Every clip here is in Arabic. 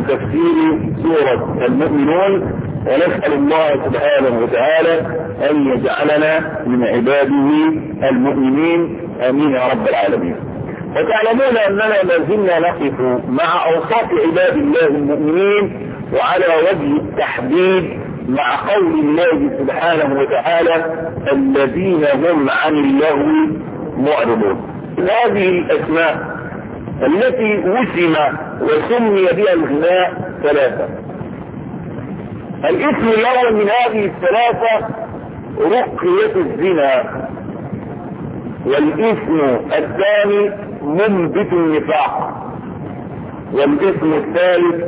تفسير سورة المؤمنون، ونسأل الله سبحانه وتعالى أن يجعلنا من عباده المؤمنين، آمين يا رب العالمين. وتعلمون أننا ما زلنا نقف مع أوصاف عباد الله المؤمنين، وعلى وجه التحديد مع قول الله سبحانه وتعالى الذين هم عن اللغو معرضون. هذه الأسماء التي وسم وسمي بها الغناء ثلاثة. الاسم الأول من هذه الثلاثة رقية الزنا، والاسم الثاني منبت النفاق، والاسم الثالث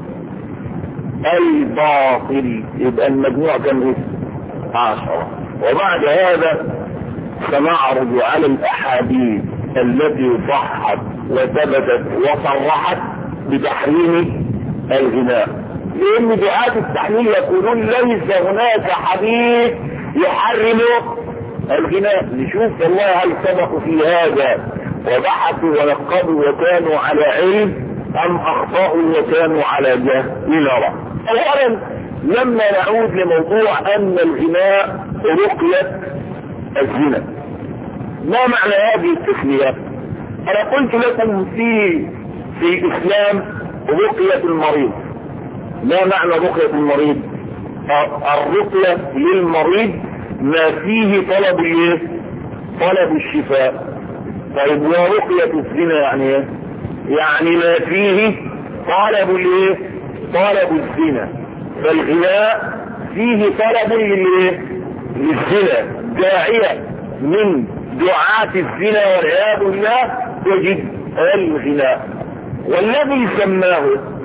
الباطل. يبقى المجموع كم اسم؟ 10. وبعد هذا سنعرض على الأحاديث التي صحت وثبتت وصرحت بتحريم الغناء، لأن دعاة التحليل يقولون ليس هناك حديث يحرم الغناء. نشوف والله هل سبقوا في هذا وبحثوا ونقبوا وكانوا على علم أم أخطأوا وكانوا على جهل؟ نرى. أولا لما نعود لموضوع أن الغناء رقية الزنا، ما معنى هذه التسمية؟ أنا قلت لكم في الإسلام رقية المريض. ما معنى رقية المريض؟ الرقية للمريض ما فيه طلب الشفاء. طيب ورقية الزنا يعني ايه؟ يعني ما فيه طلب الزنا. فالغناء فيه طلب للزنا، داعية من دعاة الزنا والعياذ بالله تجد الغناء. والذي سماه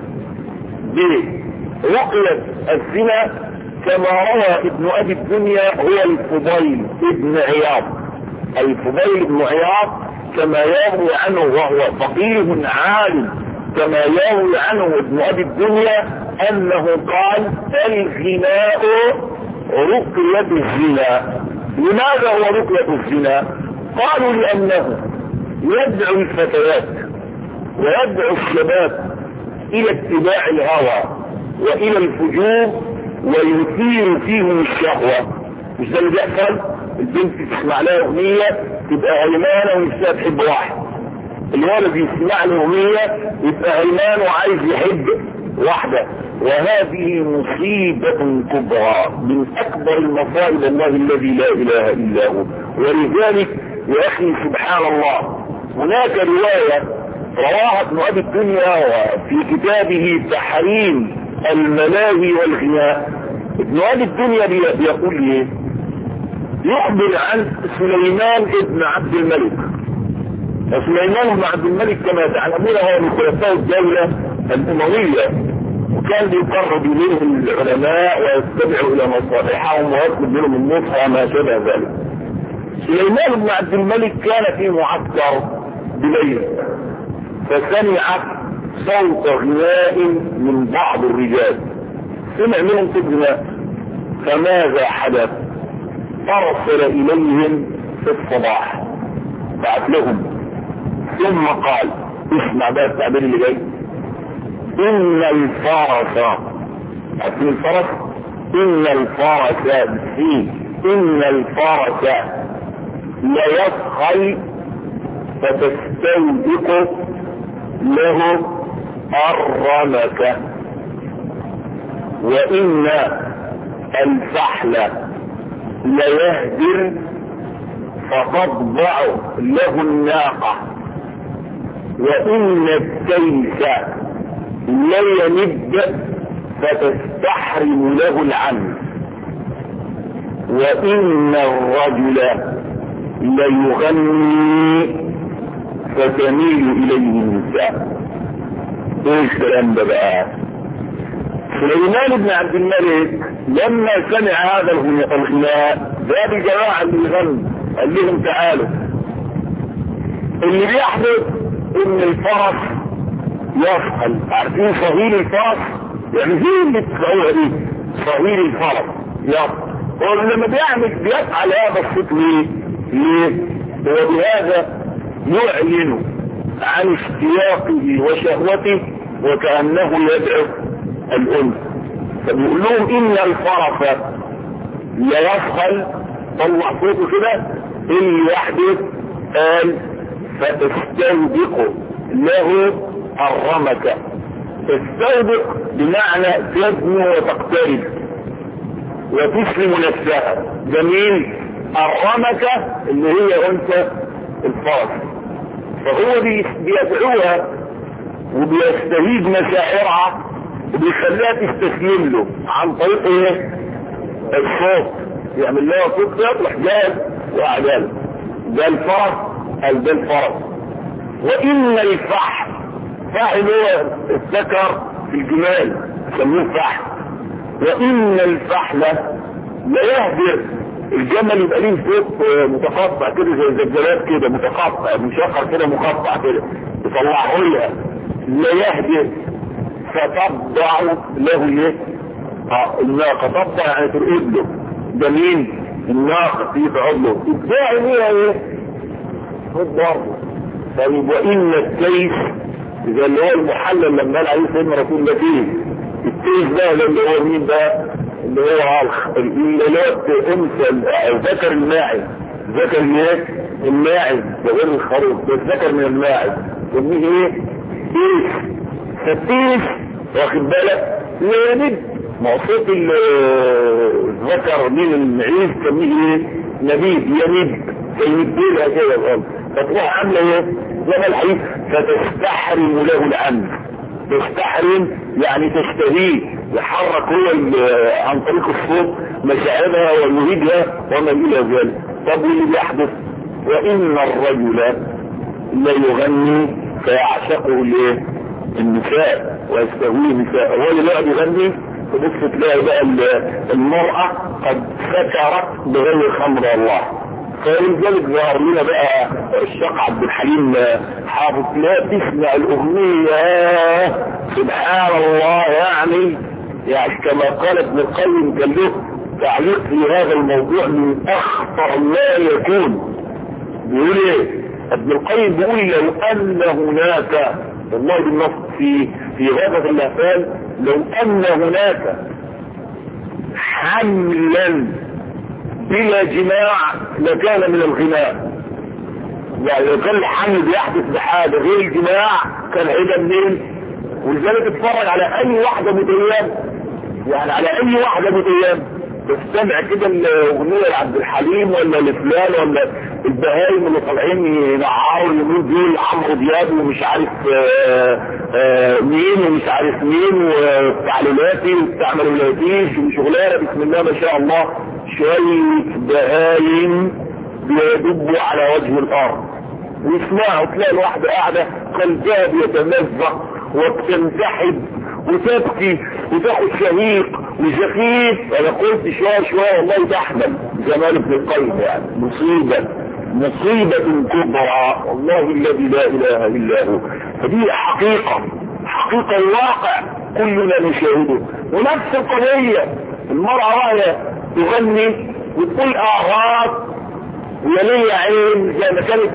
برقية الزنا كما روى ابن أبي الدنيا هو الفضيل ابن عياض. الفضيل ابن عياض كما يروي عنه وهو فقيه عالم، كما يروي عنه ابن أبي الدنيا أنه قال الغناء رقية الزنا. لماذا هو رقية الزنا؟ قالوا لأنه يدعو الفتيات ويدعو الشباب إلى اتباع الهوى وإلى الفجور ويثير فيهم الشهوة. مش ده اللي بيحصل؟ البنت تسمع لها أغنية تبقى هيمانة ونفسها تحب واحد، الولد يسمع له أغنية يبقى هيمان وعايز يحب واحدة. وهذه مصيبة كبرى من أكبر المصائب الله الذي لا إله إلا هو. ولذلك يا أخي سبحان الله هناك رواية رواها ابن أبي الدنيا وفي كتابه تحريم الملاهي والغناء. ابن أبي الدنيا بيقول ايه؟ يخبر عن سليمان ابن عبد الملك. سليمان بن عبد الملك كما تعلمون هو من خلفاء الدولة الأموية، وكان بيقرب إليهم العلماء ويستمعوا إلى مصالحهم ويطلب منهم النصح وما شابه ذلك. سليمان بن عبد الملك كان في معسكر بليل، فسمع صوت غناء من بعض الرجال، سمع منهم صوت غناء. فماذا حدث؟ أرسل إليهم في الصباح، بعت لهم، ثم قال اسمع بقى التعبير اللي جاي: إن الفرس، عارفين الفرس؟ إن الفرس إن الفرس ليسخل فتستوبق له الرمكة، وإن الفحل ليهدر فتضبع له الناقة، وإن التيس ليمد فتستحرم له العنف، وإن الرجل ليغني فتميل إليه النساء. ايه الكلام ده بقى؟ سليمان بن عبد الملك لما سمع هذا الغناء جاب الجماعة اللي يغنوا قال لهم تعالوا، اللي بيحدث ان الفرس يفعل، عارفين صهيل الفرس؟ يعني زي اللي تسمعوها دي صهيل الفرس يفعل. ولما بيفعل هذا الصوت ليه؟ وبهذا يعلن عن اشتياقه وشهوته وكأنه يدعو الأنثى. فبيقول لهم إن الفرس لا يفخل، طلع صوته كده، اللي يحدث قال فاستودق له الرمكة. تستودق بمعنى تدنو وتقترب وتسلم نفسها. جميل. الرمكة اللي هي أنثى الفرس، فهو بيدعوها وبيستهيد مشاعرها وبيخليها تستسلم له عن طريق ايه؟ الصوت. يعمل لها صوت يطلع جاز وأعجال. ده الفرس قال ده الفرس. وإن الفحل، فحل هو الذكر في الجمال يسموه فحل. وإن الفحل لا يهدر الجمل، يبقى ليه صوت متقطع كده زي الزجاجات كده، متقطع مشقر كده مقطع كده يطلعه لها. لا يهدر فتضع له ايه؟ الناقة تضع يعني ترقد له. ده مين؟ الناقة تيجي تقعد له الداعي ليها ايه؟ خد برضه. طيب وإن الكيس إذا اللي هو المحلل لما قال عليه سيدنا رسول الله فيه الكيس ده اللي هو مين بقى؟ اللي هو انثى الذكر الماعز. ذكر ايه؟ الماعز ده غير الخروف، ده الذكر من الماعز يسميه ايه؟ كيس. فالكيس واخد بالك لا ينب. موصوف الذكر من المعيز يسميه ايه؟ نبيب. ينب ينبيلها كده الغلط. فتروح عامله ايه؟ زي الحديث فتستحرم له العمل. تستحرم يعني تشتهيه، يحرك هو عن طريق الصوت مشاعرها ويهيجها وما الى ذلك. طب واللي بيحدث؟ وان الرجل لا يغني فيعشقه الايه؟ النساء ويستهويه النساء. هو اللي يقعد يغني تبص تلاقي بقى المرأة قد سكرت بغير خمر الله. فلذلك ظهر لنا بقى الشيخ عبد الحليم حافظ لا تسمع الأغنية سبحان الله. يعني كما قال ابن القيم كان له تعليق في هذا الموضوع من أخطر ما يكون. بيقول ايه ابن القيم؟ بيقول لو أن هناك والله بالنص في غابة الأفعال، لو أن هناك حملا بلا جماع لكان من الغناء. يعني لو كان الحمل بيحدث بحاجة غير الجماع كان هيدا منين؟ ولذلك اتفرج على أي واحدة متيام، يعني على أي واحدة متيام تستمع كده الأغنية لعبد الحليم ولا لفلان ولا البهايم اللي طالعين ينعروا اليومين دول عمرو دياب ومش عارف مين ومش عارف مين وتعليلاتي وبتعمل ولاتيش وشغلانه بسم الله ما شاء الله. شويه بهايم بيدبوا على وجه الارض ويسمعوا. تلاقي الواحده قاعده قلبها بيتمزق وبتنسحب وتبكي وتاخد شهيق وزفيف. انا قلت شويه والله تحمل جمال ابن القيم. يعني مصيبة كبرى والله الذي لا اله الا هو. فدي حقيقة الواقع كلنا نشاهده. ونفس القضية المرأة وهي تغني وتقول اعراض ويا ليا عين زي ما كانت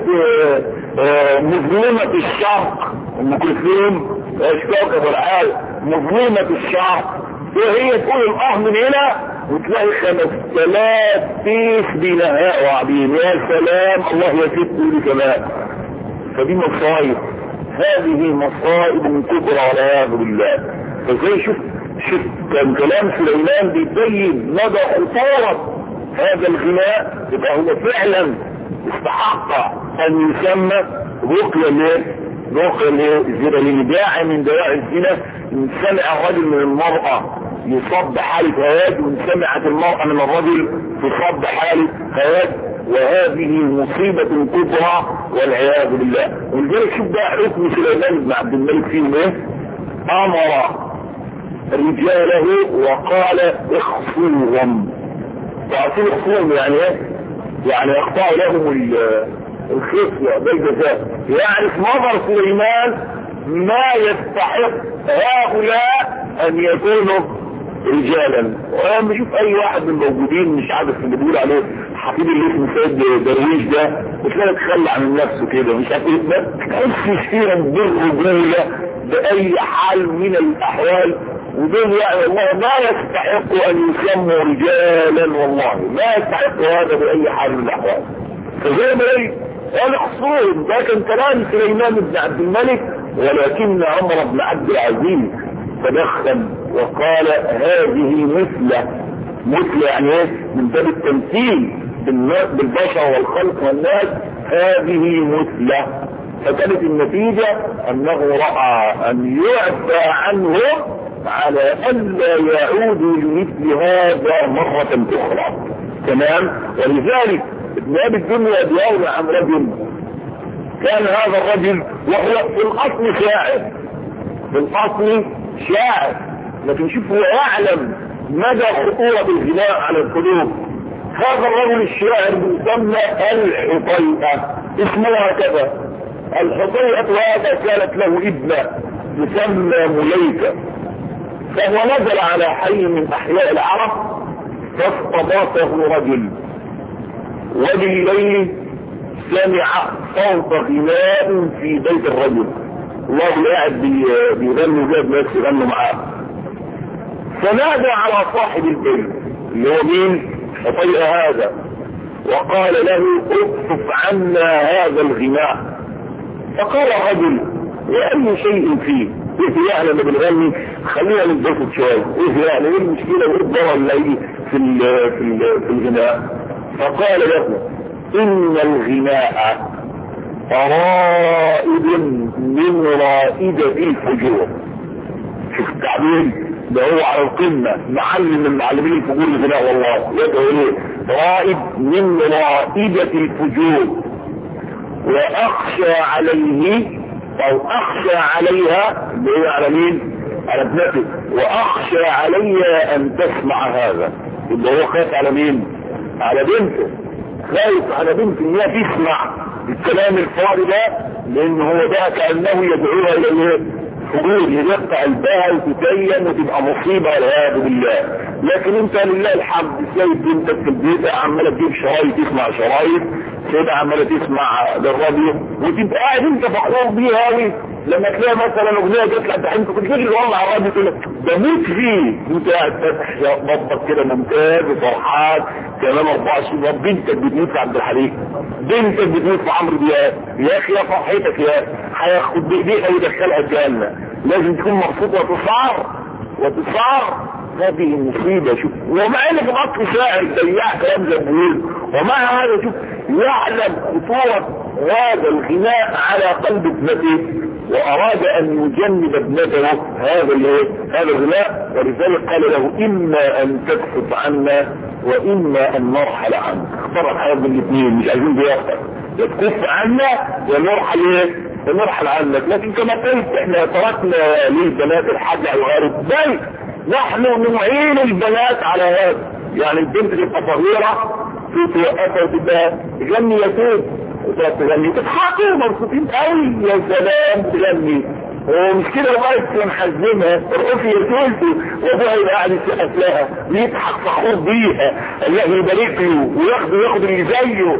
مظلمة الشرق ام كلثوم اشتاق والعال مظلمة الشرق، وهي تقول الاه من هنا وتلاقي 5000 بيس بنهاء وعبين. يا سلام الله يسيب لي كمان. فدي مصايب، هذه مصائب كبرى والعياذ بالله. فزي شوف كان كلام سليمان بيبين مدى خطورة هذا الغناء. يبقى هو فعلا استحق ان يسمى رقية الزنا، لان داعي من دواعي الزنا ان سمع الرجل من المرأة يصاب بحالة هياج، وان سمعت المرأة من الرجل تصاب بحالة هياج، وهذه مصيبة كبرى والعياذ بالله. ولذلك شوف بقى حكم سليمان بن عبد الملك فيهم ايه؟ امر رجاله وقال اخصوهم. تعرفين اخصوهم يعني ايه؟ يعني يقطعوا لهم الخصية بالجزاء. يعني في نظر سليمان ما يستحق هؤلاء ان يكونوا رجالا. وانا بشوف اي واحد من الموجودين مش عارف اللي بيقول عليه حفيد اللي اسمه سيد درويش ده بتلاقي تخلى عن نفسه كده مش عارف ما تحسش فيها بالرجوله باي حال من الاحوال. ودول يعني والله ما يستحقوا ان يسموا رجالا، والله ما يستحقوا هذا باي حال من الاحوال. فزي ما ايه انا اقصد ده كان كلام سليمان بن عبد الملك، ولكن عمر بن عبد العزيز تدخل وقال هذه مثل يعني ايه من باب التمثيل بالبشر والخلق والناس، هذه مثله. فكانت النتيجة انه رأى ان يعفى عنهم على ان لا يعودوا لمثل هذا مرة اخرى. تمام. ولذلك ابن ابي الدنيا بيروي عن رجل كان هذا الرجل وهو في الاصل شاعر، لكن شوف هو يعلم مدى خطورة الغناء على القلوب. هذا الرجل الشاعر يسمى الحطيئة، اسمها كذا الحطيئة، وهذا كانت له ابنة يسمى مليكة. فهو نزل على حي من احياء العرب فاستضافه رجل، وبالليل سمع صوت غناء في بيت الرجل، الله قاعد بيغنوا زي ناس يغنوا معاه. فنادى على صاحب البيت اللي هو مين؟ حطيئة هذا، وقال له اكشف عنا هذا الغناء. فقال الرجل واي شيء فيه؟ ايه يعني اللي بنغني؟ خلينا نتبسط شويه، ايه يعني ايه المشكله وايه الضرر اللي في الغناء؟ فقال له ان الغناء رائد من رائدة الفجور. شوف التعبير ده هو على القمة، معلم من معلمين الفجور الغناء، والله يدعو اليه رائد من رائدة الفجور، واخشى عليه او اخشى عليها اللي هي على مين؟ على ابنته، واخشى عليها ان تسمع هذا. اللي هو خاف على مين؟ على بنته، خايف على بنته ان هي تسمع الكلام الفاضي ده، لان هو ده كانه يدعوها الى الفجور، يقطع قلبها وتتين وتبقى مصيبه والعياذ بالله. لكن انت لله الحمد سايب بنتك في البيت عماله تجيب شرايط، تسمع شرايط، سيدة عماله تسمع بالراديو، وتبقى قاعد انت فخور بيها قوي. لما تلاقي مثلا اغنيه جت لك انت كنت تيجي والله على الراديو تقول لك بموت فيه، وانت قاعد فاتح بطك كده ممتاز وفرحان كمان 24. بنتك بتموت في عبد الحليم، بنتك بتموت في عمرو دياب، يا اخي يا فرحتك يا هياخد بايديها ويدخلها الجنه. لازم تكون مبسوط وتصار هذه المصيبة. شوف ومع ان في الاصل شاعر بياع كلام زبور، ومع هذا شوف يعلم خطورة هذا الغناء على قلب ابنته، واراد ان يجنب ابنته هذا الغناء. ولذلك قال له اما ان تكف عنا واما ان نرحل عنك. اختار الحياة من الاثنين، مش عايزين بيختار، تكف عنا ونرحل عنك. لكن كما قلت احنا تركنا للبنات الحاجة الغارب، بل نحن نعين البنات على هذا. يعني البنت تبقى صغيرة توقفها وتبقى تغني يتوب وتغني تضحكوا مبسوطين قوي يا سلام تغني، ومش كده لغايه محزمها ترقصي يتوب وابوها يبقى قاعد يسقف لها ويضحك فخور بيها، الله يبارك له وياخد اللي زيه.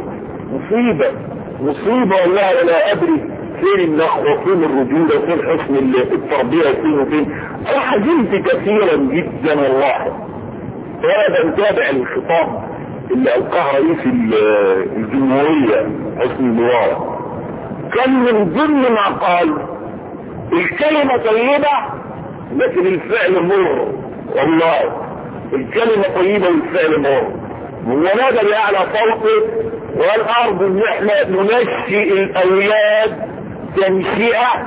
مصيبه والله لا ادري فين النخوة وفين الرجولة وفين حسن التربية وفين. انا حزنت كثيرا جدا والله. وانا بتابع الخطاب اللي القاه رئيس الجمهورية حسني مبارك، كان من ضمن ما قال الكلمة طيبة لكن الفعل مر. والله الكلمة طيبة والفعل مر. ونادى بأعلى صوته والارض ان احنا ننشئ الاولاد تنشئة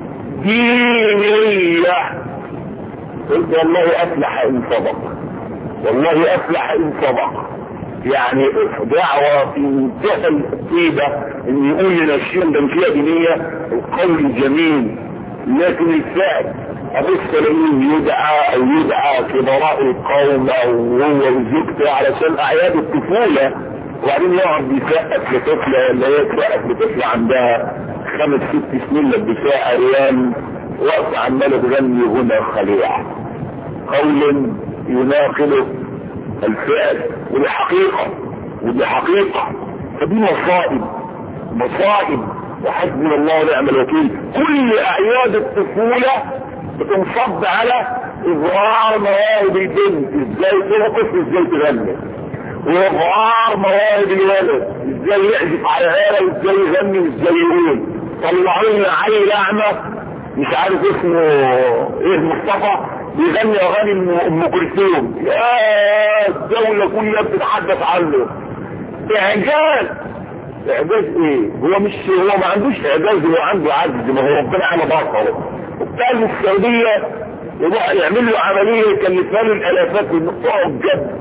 دينية. قلت والله افلح ان صدق، والله افلح ان صدق. يعني دعوة في منتهى الطيبة ان يقول لنا الشيء تنشئة دينية، القول جميل، لكن الفعل ابص لانه يدعى كبراء القوم او هو وزوجته علشان اعياد الطفولة، وبعدين يقعد يسقف لطفلة ولا هي تسقف لطفلة عندها 5-6 سنين لبساها عريان، وقت عمالة تغني هنا خليع. قول يناقض الفعل، ودي حقيقة فدي مصائب وحسبنا الله ونعم الوكيل. كل اعياد الطفولة بتنصب على اظهار مواهب البنت، ازاي ترقص ازاي تغني، واظهار مواهب الولد، ازاي يعزف على آلة، ازاي يغني، ازاي يقول. طلعوا لنا عيل اعمى مش عارف اسمه ايه، مصطفى، بيغني اغاني ام كلثوم، يا الدولة كلها بتتحدث عنه. اعجاز ايه؟ هو ما عندوش اعجاز، هو عنده عجز، ما هو ربنا على بصره. وبالتالي السعودية يروح يعمل له عملية يكلفها له الالافات انه اعجب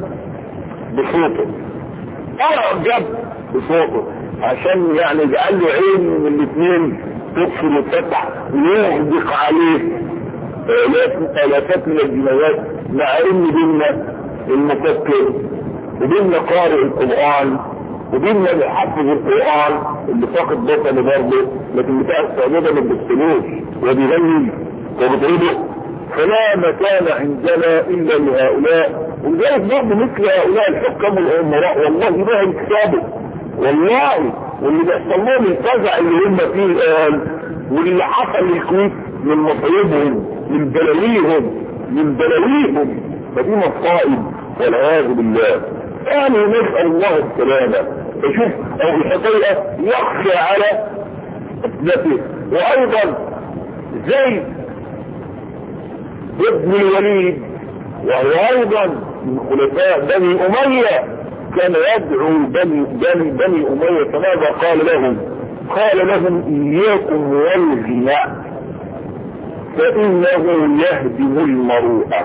بصوته عشان يعني يجعل له عين من الاثنين تقفل وتفتح ويغدق عليه الافات من الجنايات، مع ان بينا المفكر وبينا قارئ القرآن وبينا اللي حفظ القرآن اللي فاقد بطنه برضه، لكن بتاع السعودية ده ما بيستلوش وبيغني وبيضربه. فلا مكان عندنا الا لهؤلاء. ولذلك برضه مثل هؤلاء الحكام والامراء والله ما يكسبوا والله، واللي بيحصل لهم الفزع اللي هم فيه الان، واللي حصل للكويت من مصايبهم من بلاويهم فدي مصائب والعياذ بالله. يعني نسأل الله السلامة. فشوف او الحقيقة يخشى على ابنته. وايضا زي ابن الوليد وهو ايضا من خلفاء بني امية كان يدعو بني امية، فماذا قال لهم؟ قال لهم اياكم والغناء فانه يهدم المروءة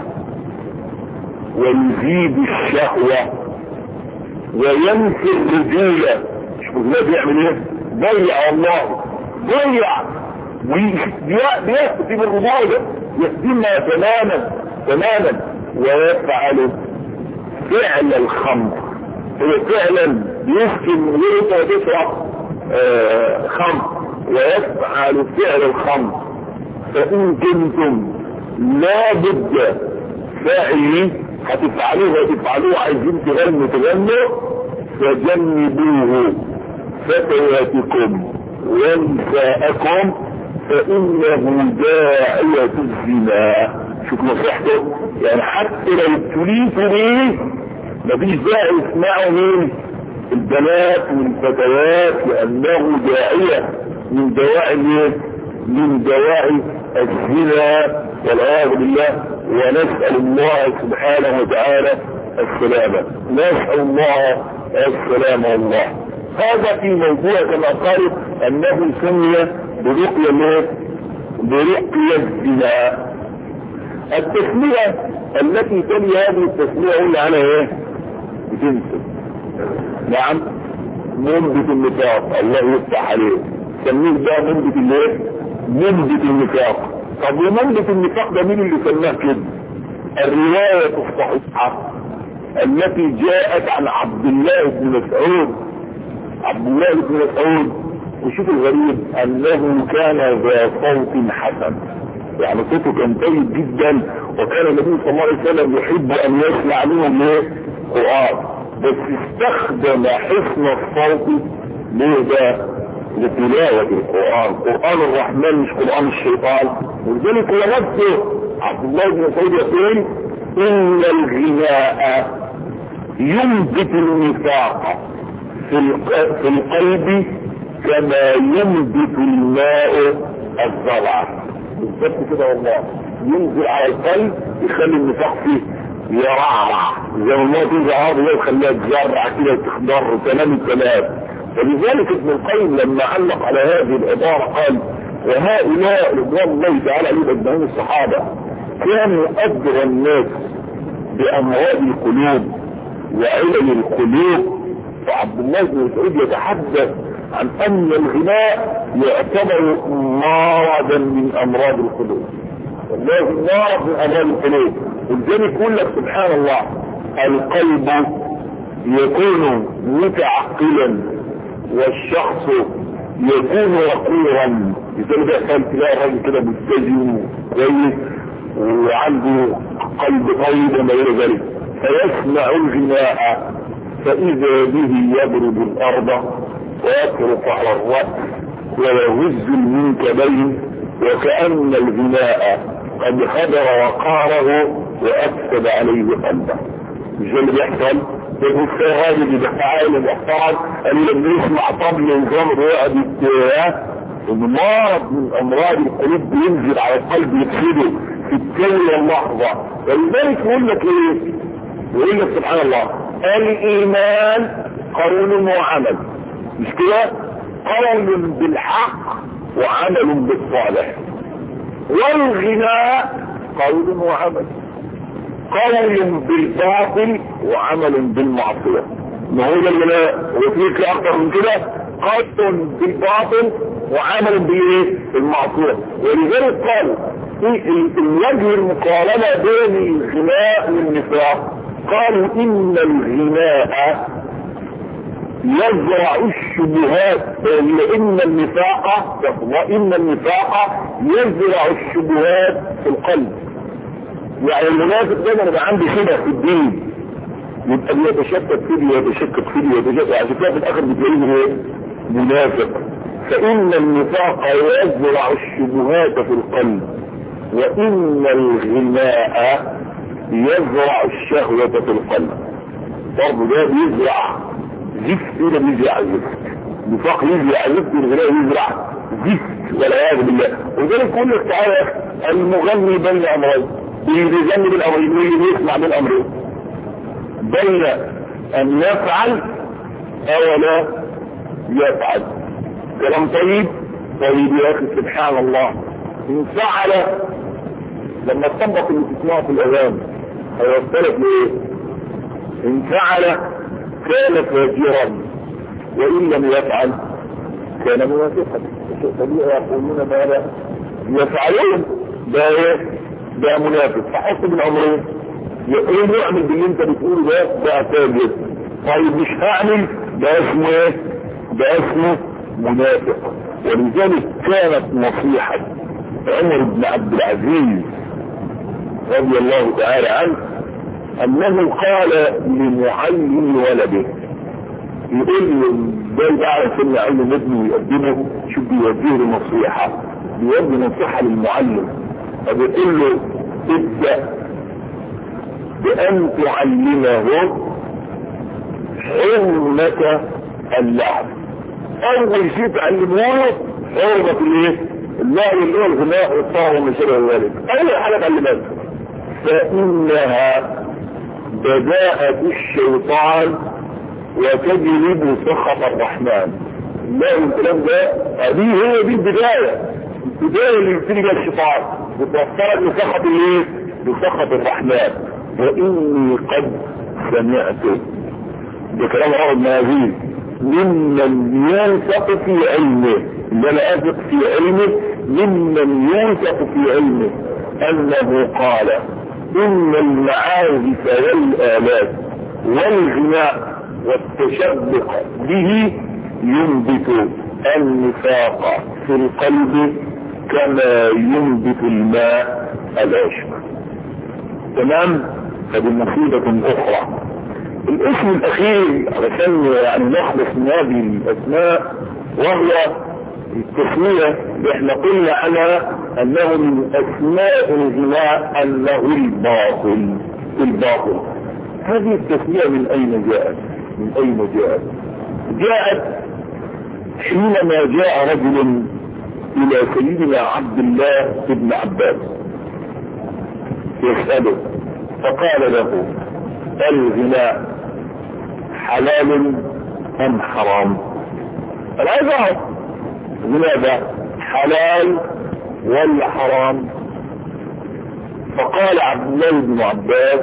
ويزيد الشهوة وينفي الرجولة. شوفوا ده بيعمل ايه؟ ضيع الله، بيختم الرجولة، يهدمها تماما ويفعل فعل الخمر. هو فعلا بيسكن من غير تشرب خمر ويفعل فعل الخمر. فإن كنتم لا بد فاعلين هتفعلوه عايزين تغنوا فجنبوه فتياتكم ونساءكم فإنه داعية الزنا. شوف نصيحته، يعني حتى لو ابتليتوا بيه مفيش داعي يسمعوا مين؟ البنات والفتيات، لأنه داعية من دواعي الزنا والعياذ بالله. ونسأل الله سبحانه وتعالى السلامة، نسأل الله السلامة والله. هذا في موضوع كما قالوا أنه سمي برقية الزنا. التسمية التي تلي هذه التسمية قلنا عنها ايه؟ بتنسب. نعم، منبت النفاق، الله يفتح عليه، سميه بقى منبت النفاق. طب ومنبت النفاق ده مين اللي سماه كده؟ الرواية الصحيحة التي جاءت عن عبد الله بن مسعود. وشوف الغريب انه كان ذا صوت حسن، يعني صوته كان طيب جدا، وكان النبي صلى الله عليه وسلم يحب ان يسمع منهم القرآن، بس استخدم حسن الصوت لتلاوة القرآن، قرآن الرحمن مش قرآن الشيطان. ولذلك هو نفسه عبد الله بن مسعود يقول ان الغناء ينبت النفاق في القلب كما ينبت الماء الزرع. بالضبط كده والله، ينزل على القلب يخلي النفاق فيه يرعرع زي ما تنزل عرض يخليها تزرع كده وتخضر وتنام الكلام. فلذلك ابن القيم لما علق على هذه العبارة قال وهؤلاء رضوان الله تعالى عليهم اجمعين الصحابة كانوا أدرى الناس بأمراض القلوب وعلل القلوب. فعبد الله بن مسعود يتحدث عن أن الغناء يعتبر مرضا من أمراض القلوب، والله مرض من أمراض القلوب. ولذلك يقول لك سبحان الله القلب يكون متعقلا والشخص يكون وقورا. لذلك بيحصل تلاقي الراجل كده متزن كويس وعنده القلب طيب وما الى ذلك، فيسمع الغناء فاذا به يضرب الارض ويطرق على الراس ويهز المنكبين وكأن الغناء قد خدر وقاره وافسد عليه قلبه. مش ده اللي بيحصل؟ الراجل اللي بيحاول الاحترام اللي بيسمع طبل الجمر ويقعد مرض من امراض القلوب بينزل على القلب يفسده في الثانية اللحظة. ولذلك يقول لك ايه؟ يقول لك سبحان الله الايمان قول وعمل، مش كده؟ قول بالحق وعمل بالصالح. والغناء قول وعمل، قول بالباطل وعمل بالمعصية. ما هو ده الغناء؟ وفيك اكتر من كده؟ قول بالباطل وعمل بالمعصية. ولذلك قال في الوجه المقارنة بين الغناء والنفاق، قالوا ان الغناء يزرع الشبهات، لان النفاق يزرع الشبهات في القلب. يعني المنافق دايما يبقى عنده شبه في الدين، يبقى بيتشكك فيه ويتشكك عشان كده في الاخر بتلاقيه ايه؟ منافق. فان النفاق يزرع الشبهات في القلب، وان الغناء يزرع الشهوة في القلب. برضه ده بيزرع زفت، ولا بيزرع زفت؟ النفاق يزرع زفت والغناء يزرع زفت والعياذ بالله. وذلك يقول لك تعالى المغني بين امرين، اللي بيغني بالامرين واللي بيسمع بالامرين، بين ان يفعل او لا يفعل. كلام طيب يا اخي سبحان الله. ان فعل لما تطبق اللي تسمعه في الاذان هيوصلك لايه؟ ان فعل كان فاجرا وان لم يفعل كان منافقا. طبيعي يقولون ماذا يفعلون؟ ده ايه؟ ده منافق. فحط بالامرين، يقول يعمل باللي انت بتقوله ده فاجر. طيب مش هعمل، ده اسمه ايه؟ ده اسمه منافق. ولذلك كانت نصيحة عمر بن عبد العزيز رضي الله تعالى عنه انه قال لمعلم ولده، يقول له ده يعرف ان يعلم ابنه يقدمه، شوف بيوجه له نصيحة، بيوجه نصيحة للمعلم، فبيقول له ابدأ بأن تعلمه حرمة اللعب. أول شيء تعلمه له حرمة الايه؟ اللعب اللي هو الغناء والطهر وما شابه ذلك. أول حاجة تعلمها، فإنها بداءة الشيطان وتجلب سخط الرحمن. لا الكلام ده هذه هي دي البداية اللي يبتدي بها الشيطان بتوصلك لسخط الايه؟ لسخط الرحمن. وإني قد سمعت، ده كلام رواه المهاجير، ممن ينفق في علمه، اللي انا اثق في علمه، ممن ينفق في علمه انه قال ان المعازف والآلات والغناء والتشبق به ينبت النفاق في القلب كما ينبت الماء العشب. تمام؟ هذه مصيبة اخرى. الاسم الاخير علشان يعني نخلص من هذه الاسماء، وهو التسمية اللي احنا قلنا عنها انه من اسماء الغناء انه الباطل. هذه التسمية من اين جاءت؟ جاءت حينما جاء رجل الى سيدنا عبد الله بن عباس يسأله، فقال له الغناء حلال ام حرام؟ انا عايز اعرف الغناء ده حلال ولا حرام؟ فقال عبد الله بن عباس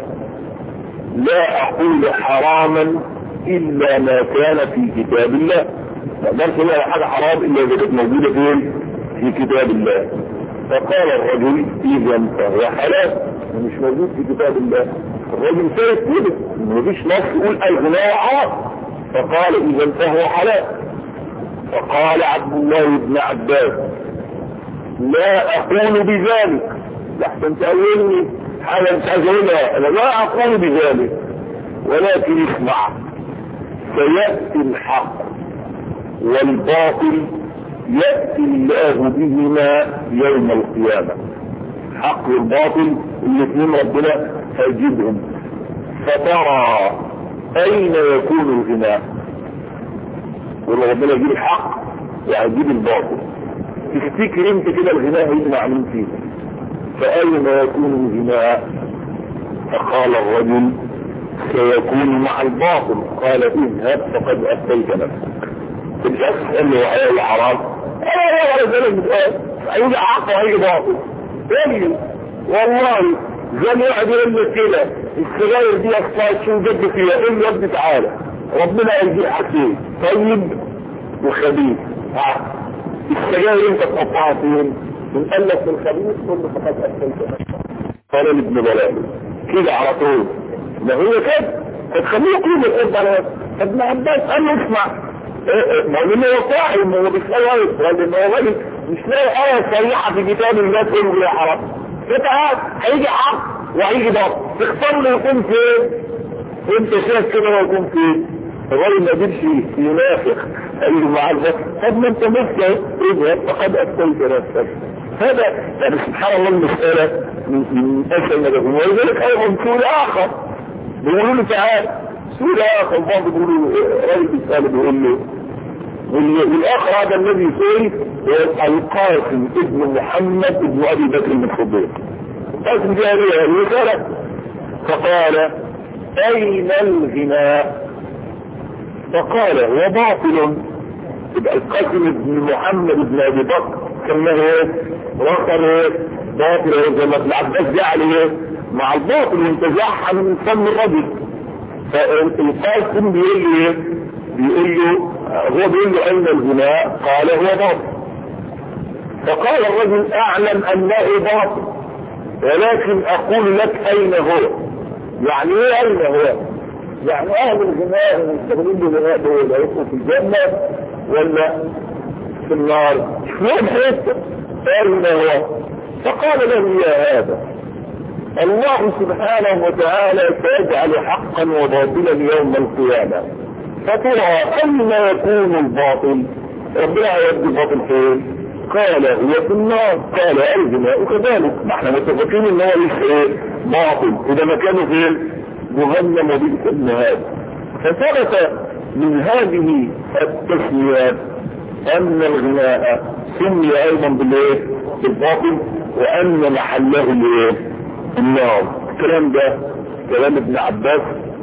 لا اقول حراما الا ما كان في كتاب الله. ما اقدرش اقول حاجه حرام الا اذا كانت موجوده فين؟ في كتاب الله. فقال الرجل اذا فهو حلال، مش موجود في كتاب الله. الرجل سيد كده مفيش نص يقول الغناء حرام، فقال اذا فهو حلال. فقال عبد الله بن عباس لا اقول بذلك، لحسن تقولني حاجة مش عايز اقولها، انا لا اقول بذلك، ولكن اسمع، سيأتي الحق والباطل يأتي الله بهما يوم القيامة. الحق والباطل الاثنين ربنا هيجيبهم، فترى اين يكون الغناء؟ والله ربنا يجيب الحق وهيجيب الباطل، تفتكر انت كده الغناء هيجمع من فيه؟ فأين يكون الغناء؟ فقال الرجل سيكون مع الباطل. قال اذهب فقد أفتيت نفسك. الشخص قال له ايه حرام؟ ايه ولا ذلك بتقال هيجي حق وهيجي باطل. قال والله زي ما واحد يقول لك كده السجاير دي اصلا شو جد فيها؟ قول له يا ابني تعالى ربنا يرجع حكيم طيب وخبيث. السجاير انت تقطعها فين؟ من قال لك الخبيث كله فقد أفتيت نفسك. قال ابن بلال كده على طول، ما هو كده هتخليه يقول القرب. ابن عباس قال له اسمع، ما هو انه صاحي، ما هو بيسأل ولا ما هو راجل مش لاقي آية صريحة في كتاب الله تقول له يا حرام. فتعال هيجي حق وهيجي باطل، تختار له يكون فين؟ انت شايف كده هو يكون فين؟ الراجل ما قدرش ينافق، قال له مع الباطل طب ما انت مفتى اذهب فقد أفتيت نفسك. هذا يعني سبحان الله المسألة من أسهل ما تكون. ولذلك أيضا سؤال آخر بيقولوا له تعال، سؤال آخر بعض بيقولوا راجل بيسأله بيقول له والآخر هذا الذي سئل القاسم ابن محمد ابن أبي بكر الصديق. القاسم جاء ليه الرسالة فقال أين الغناء؟ فقال هو باطل. يبقى القاسم ابن محمد ابن أبي بكر كما هو وقر باطل زي ما ابن عباس جاء عليه مع الباطل وانتزعها من فم الرجل. فالقاسم بيقول له أين الغناء؟ قال هو باطل. فقال الرجل أعلم أنه باطل ولكن أقول لك أين هو. يعني ايه أين هو؟ يعني أهل الغناء المستغلين بالغناء دول هيبقوا في الجنة ولا في النار؟ فين حته؟ أين هو؟ فقال له يا هذا الله سبحانه وتعالى سيجعل حقا وباطلا يوم القيامة، فترى أين يكون الباطل؟ ربنا يبدو الباطل فين؟ قال هو في النار. قال الغناء كذلك، نحن متفقين ان هو ليس باطل اذا ما كانوا فين؟ جهنم وبئس المهاد. فثبت من هذه التسميات ان الغناء سمي ايضا بالباطل وان محله النار. الكلام ده كلام ابن عباس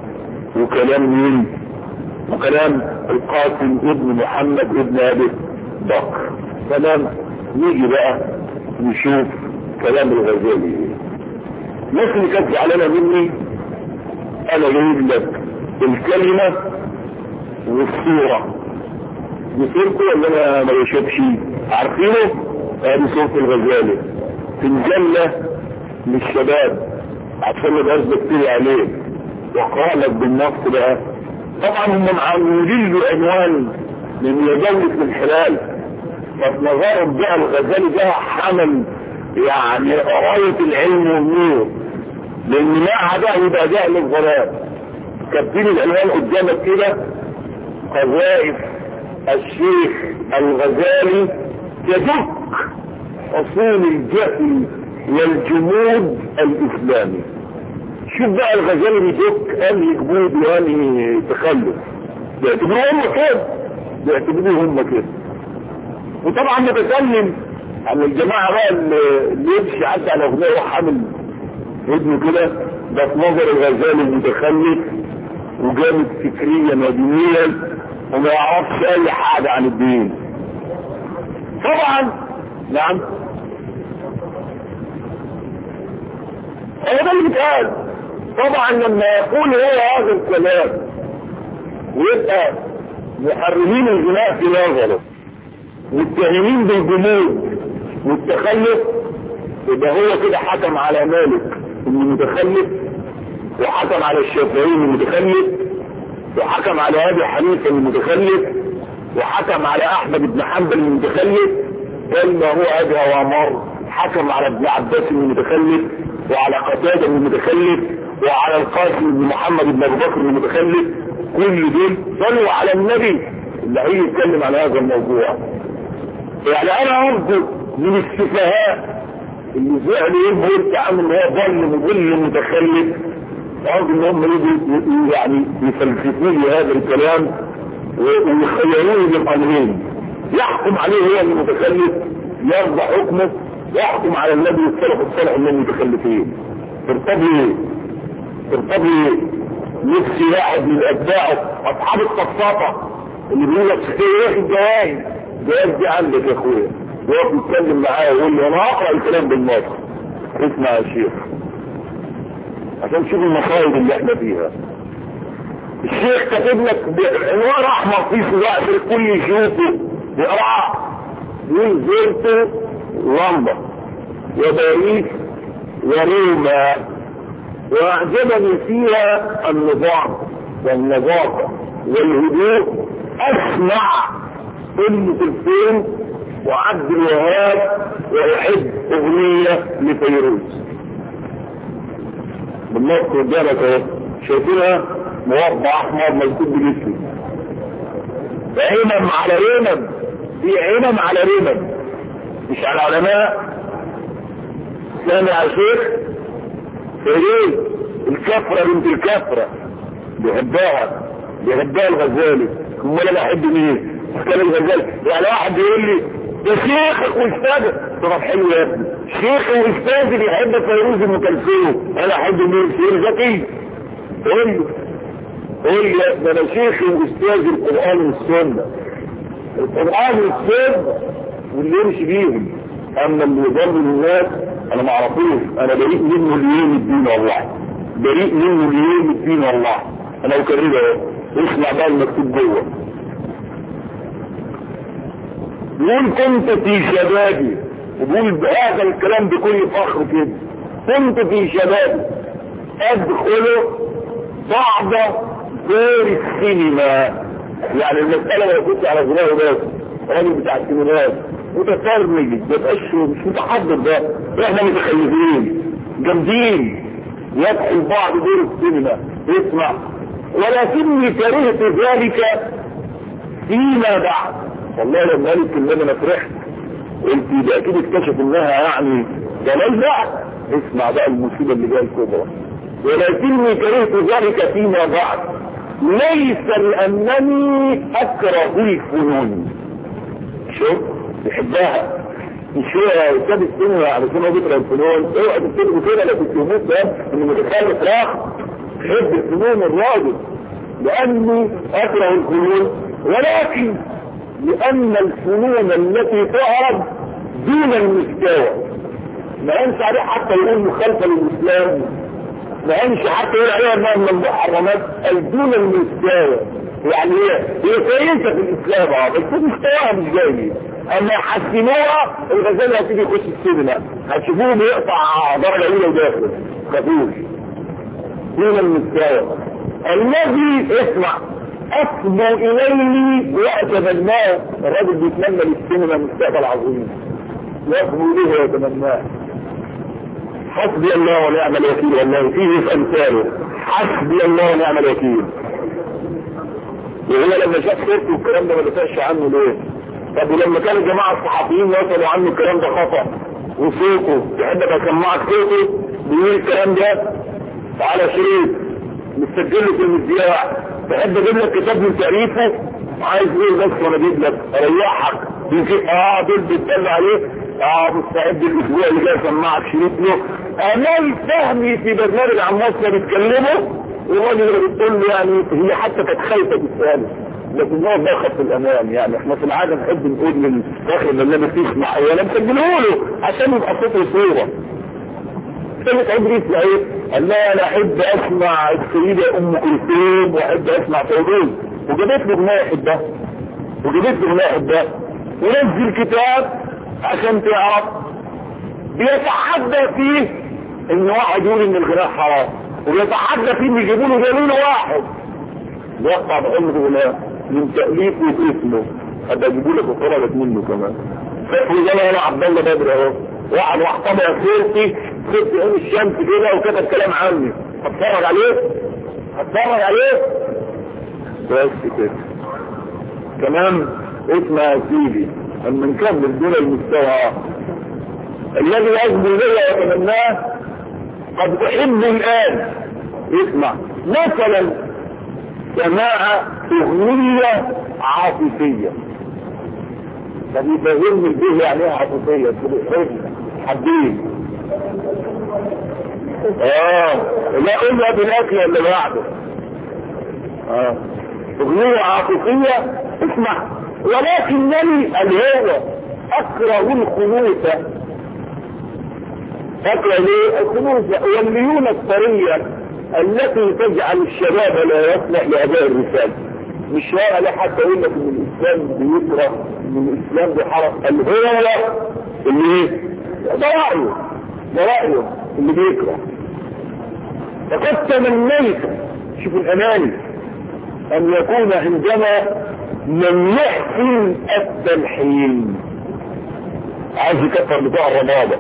وكلام مين؟ وكلام القاسم ابن محمد ابن ابي بكر. تمام. نيجي بقى نشوف كلام الغزالي. الناس اللي كانت زعلانه مني انا جايب لك الكلمه والصوره. بصورته ولا انا ما بشوفش؟ عارفينه؟ ادي صوره الغزالي في مجله للشباب عشان ما بقاش بكتير عليه. وقال لك بالنص بقى طبعا هم معمولين له عنوان من دولة الحلال، فنظرهم بقى الغزالي ده حمل يعني غاية العلم والنور، لان معها ده يبقى جهل الظلام. كاتبين العنوان قدامك كده قذائف الشيخ الغزالي تدك اصول الجهل والجمود الاسلامي. شوف بقى الغزالي بيدك انهي جمود وانهي تخلف، بيعتبروه هم كده، بيعتبروه هم كده. وطبعا بتكلم عن الجماعة بقى اللي يمشي عدى على اغنية وحامل ابنه كده، ده في نظر الغزالي المتخلف وجامد فكريا ودينيا وما يعرفش اي حاجة عن الدين. طبعا نعم هذا اللي بيتقال. طبعا لما يقول هو هذا الكلام ويبقى محرمين الغناء في نظره متهمين بالجمود والتخلف، يبقى هو كده حكم على مالك المتخلف، وحكم على الشافعي المتخلف، وحكم على ابي حنيفه المتخلف، وحكم على احمد بن حنبل المتخلف، بل ما هو ابي وامر حكم على ابن عباس المتخلف. وعلى قتادة المتخلف وعلى القاسم بن محمد بن ابي بكر المتخلف، كل دول صلوا على النبي اللي هيجي يتكلم عن هذا الموضوع. يعني انا ارجو من السفهاء اللي زعلوا يبقوا عامل ان هو ضل مضل متخلف، ارجو ان هم يجوا يعني يفلسفوا لي هذا الكلام ويخيروني بالامرين، يحكم عليه هو المتخلف يرضى حكمه، يحكم على النبي السلف الصالح من المتخلفين. ترتضي نفسي واحد من اتباعه اصحاب الصفاقه اللي بيقول لك ايه الجوائز دي عندك يا اخويا، وهو بيتكلم معايا ويقول لي انا اقرا الكلام بالنص. اسمع يا شيخ عشان تشوف المصايب اللي احنا فيها. الشيخ كاتب لك بعنوان احمر في صداع الكل يشوفه يقراه، يقول زرت لندن وباريس وروما واعجبني فيها النظام والنظافه والهدوء. اسمع ام كلثوم وعبد الوهاب واحب اغنيه لفيروز. بالنص قدامك اهو، شايفينها موضع احمر مكتوب بالاسم، عينم على عينم، دي عينم على عينم، مش على علماء. سامع يا شيخ؟ فيروز الكفره بنت الكفره بيحبها الغزالي. امال انا احب مين؟ كان الغزالي. يعني واحد يقول لي ده شيخك واستاذك، طب حلو يا ابني، شيخي واستاذي بيحب فيروز ام كلثوم، انا احب مين؟ شيخ زكي. قول لي ده انا شيخي واستاذي القران والسنه، القران والسنه واللي يمشي بيهم. اما اللي يضل الناس انا ما اعرفوش، انا بريء منه ليوم الدين والله، بريء منه ليوم الدين والله. انا اكررها اهو، اسمع بقى المكتوب جوه. يقول كنت في شبابي، وبقول بهذا الكلام بكل فخر كده، كنت في شبابي ادخل بعض دور السينما. يعني المسألة ما يكونش على غناه بس، راجل بتاع السينمات متفرج ما يبقاش مش متحضر، ده احنا متخلفين جامدين يدخل بعض دور السينما. اسمع، ولكني كرهت ذلك فيما بعد. والله لما قالت ان انا فرحت قلت ده اكيد اكتشف انها يعني جلال بقى. اسمع بقى المصيبه اللي جايه الكبرى، ولكني كرهت ذلك فيما بعد ليس لانني اكره الفنون. شوف بيحبها، مش هو استاذ السينما علشان هو بيكره الفنون. اوعى تفتكروا كده لو كنت تموت ده انه متخلف، لا، بيحب الفنون الراجل لاني اكره الفنون، ولكن لان الفنون التي تعرض دون المستوى ما ينفع عليه حتى يقول مخالفه للاسلام، ما ينفع حتى يقول عليها انها من المحرمات دون المستوى. يعني هي كويسه في الاسلام بس مستواها مش جاي. اما يحسنوها الغزالي هتيجي يخش السينما هتشوفوه بيقطع درجه اولى وداخل خفوش دون المستوى الذي اسمع أصبوا إليه وأتمناه. الراجل بيتمنى للسينما مستقبل عظيم، يصبوا إليه ويتمناه. حسبي الله ونعم الوكيل، والله فيه في أمثاله، حسبي الله ونعم الوكيل. وهو لما شاف صورته الكلام ده ما دافعش عنه ليه؟ طب ولما كان الجماعة الصحفيين وصلوا عنه الكلام ده خطأ وصوته يحب اسمعك صوته بيقول الكلام ده على شريط مستجله في المذياع، تحب اجيب لك كتاب من تأليفه؟ عايز ايه بس وانا اجيب لك اريحك يمكن دول بيتكلم عليه مستعد الاسبوع اللي جاي اسمعك شريط له. امال فهمي في برنامج عن مصر بيتكلموا والراجل اللي بتقول له يعني هي حتى كانت خايفه تساله، لكن هو ضاغط في الامان. يعني احنا في العاده نحب نقول للاخر برنامج تسمع ولا مسجله له عشان يبقى صوته صوره. كانت عبريت ايه؟ قال لا انا احب اسمع السيده ام كلثوم واحب اسمع فيروز، وجابت له اغنيه يحبها ونزل كتاب عشان تعرف بيتحدى فيه ان واحد يقول ان الغناء حرام، وبيتحدى فيه ان يجيبوا له دليل واحد يقطع بحلم غناء من تأليفه واسمه. هبقى اجيبوا لك وخرجت منه كمان. فاكروا زي انا عبد الله بدر اهو، واحد واحتمل صورتي شفت عين الشمس كده وكتب كلام عني، هتفرج عليه بس كده. كمان اسمها سيدي اما نكمل دون المستوى الذي يجب لي واتمناه. قد احب الان اسمع مثلا سماع اغنية عاطفية. طب يفهمني البيه يعني ايه عاطفية؟ حبيب لا قلنا بالاكل اللي بعده. اغنية عاطفية اسمع. ولكنني الهوى اكره الخنوثة. اكره ليه الخنوثة والليونة الطرية التي تجعل الشباب لا يصلح لاداء الرسالة. مش واقع لا حتى يقول لك ان الاسلام بيكره، ان الاسلام بيحرق الهوى اللي ايه؟ ده رأيه اللي بيكره. فقد تمنيت، شوف الاماني، ان يكون عندنا من يحسن التلحين. عايز يكفر بتاع الرمادة،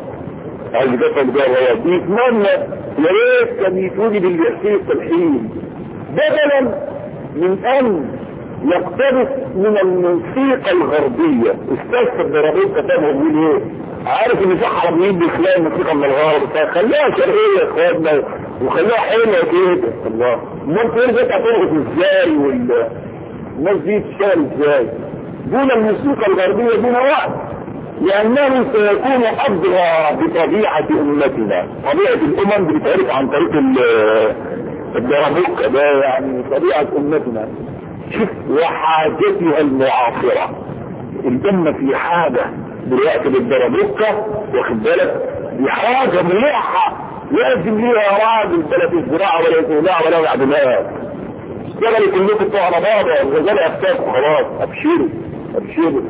بيتمنى يا ريت كان يتوجد اللي يحسن التلحين بدلا من ان يقتبس من الموسيقى الغربية. استاذ الضربين كتابه يقول ايه؟ عارف ان في حراميين بيخلقوا الموسيقى من الغرب، فخليها شرقية يا اخواتنا وخليها حلوة كده. الله امال تقول ده هترقص ازاي والناس دي تشتغل ازاي؟ دون الموسيقى الغربية دون وقت، لانه سيكون اضرى بطبيعة امتنا. طبيعة الامم بتتعرف عن طريق الدرابوكة ده، يعني طبيعة امتنا. شوف وحاجتها المعاصرة. الامة في حاجة دلوقتي بالدرابوكة، واخد بالك؟ دي حاجة مليحة لازم ليها راجل بلا الزراعة ولا الزراعة ولا العدمات. اشتغلوا كلكم بتوع ربابة الرجال افتاكوا خلاص. ابشروا.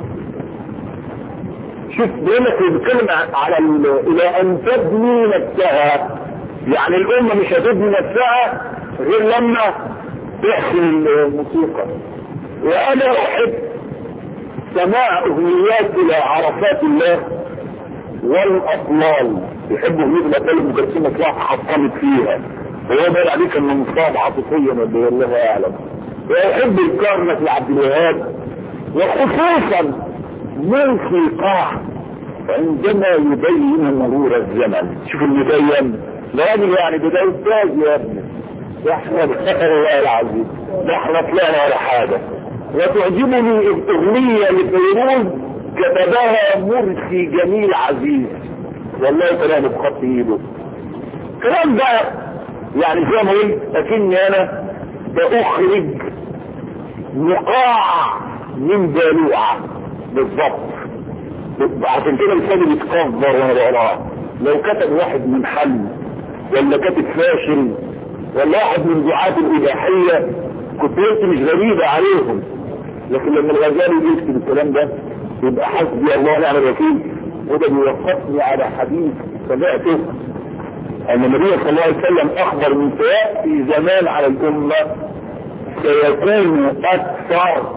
شوف بيقولك بيتكلم على الى ان تبني نفسها. يعني الامة مش هتبني نفسها غير لما تحسن الموسيقى. وانا احب سماع اغنيات الى عرفات الله والاطلال. يحبوا اغنية الاطلال المجسمة تلاقي حطمت فيها، وهو بقى عليك انه مصاب عاطفيا والله الله اعلم. ويحب الكرنك لعبد الوهاب، وخصوصا موسيقاه عندما يبين مرور الزمن. شوف المبين راجل يعني بداية استاذ يا ابني، ده احنا والله العظيم ده احنا طلعنا ولا حاجة. وتعجبني اغنية لفيروز كتبها مرسي جميل عزيز، والله كلام بخط ايده. كلام بقى يعني زي ما قلت اكني انا باخرج نقاع من بالوعة بالضبط. عشان كده لساني بيتكبر وانا بقراها. لو كتب واحد من حل ولا كاتب فاشل ولا واحد من دعاة الاباحية كنت قلت مش غريبة عليهم، لكن لما الغزالي بيكتب الكلام ده يبقى حسبي الله ونعم الوكيل. وده بيوقفني على حديث سمعته ان النبي صلى الله عليه وسلم اخبر من سيأتي زمان على الامة سيكون اكثر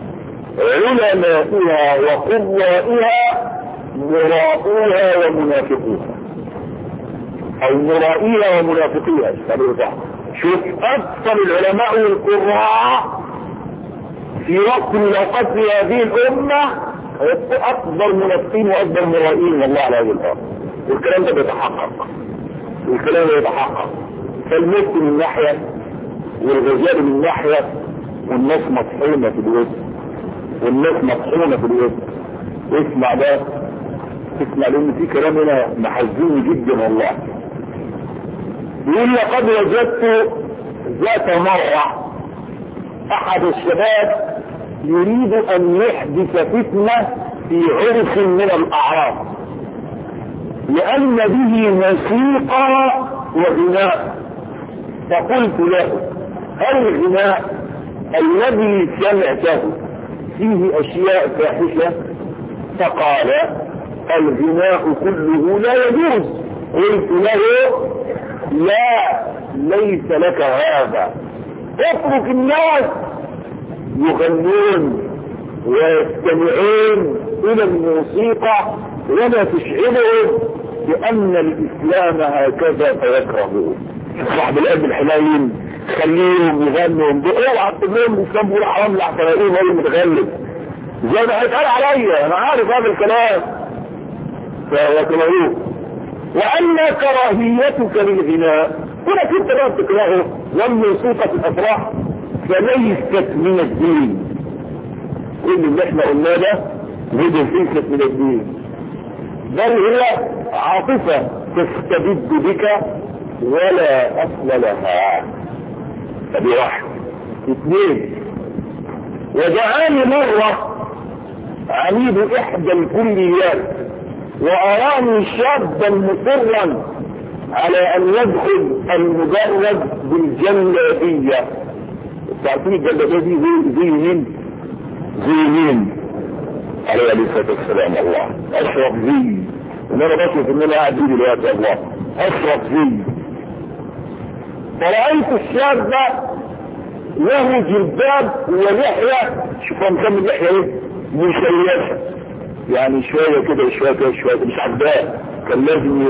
علمائها وقوائها مرائوها ومنافقوها، او مرائيها ومنافقيها. شوف اكثر العلماء والقراء في وقت من الاوقات في هذه الامة اكبر منافقين واكبر مرائين والله على هذه الارض. والكلام ده بيتحقق. فالمسك من ناحية والرجال من ناحية، والناس مطحونة في الوسط. اسمع ده، لان في كلام هنا محزون جدا والله. يقول لقد وجدت ذات مرة احد الشباب يريد ان يحدث فتنة في عرس من الاعراس لان به موسيقى وغناء. فقلت له هل الغناء الذي سمعته فيه اشياء فاحشة؟ فقال الغناء كله لا يجوز. قلت له لا، ليس لك هذا، اترك الناس يغنون ويستمعون الى الموسيقى ولا تشعرهم بأن الإسلام هكذا فيكرهه. صاحب القلب الحنين خليهم يغنوا اوعى تقول لهم الإسلام بيقول حرام العقلائيين هو المتغلب زي ما هيتقال عليا، أنا عارف هذا الكلام. فيكرهوه. وأن كراهيتك للغناء هنا كنت بقى تكرهه والموسيقى في الأفراح فليست من الدين. كل اللي احنا قلناه ده ليست من الدين، بل هي عاطفة تستبد بك ولا أصل لها. ادي واحد. اثنين، وجعلني مرة عميد إحدى الكليات وأراني شابا مصرا على أن يدخل المجرد بالجلابية. تعرفين الجلابية دي زي مين؟ زي مين؟ عليه الصلاة والسلام. الله أشرف زي، وأنا بشوف إن أنا قاعد دي دلوقتي. الله أشرف زي. فرأيت الشاب له جلباب ولحية، شوفوا مسمى اللحية ايه؟ مشيشة، يعني شوية كده شوية كده شوية، مش عبداه، كان لازم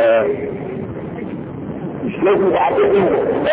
مش لازم يعطيه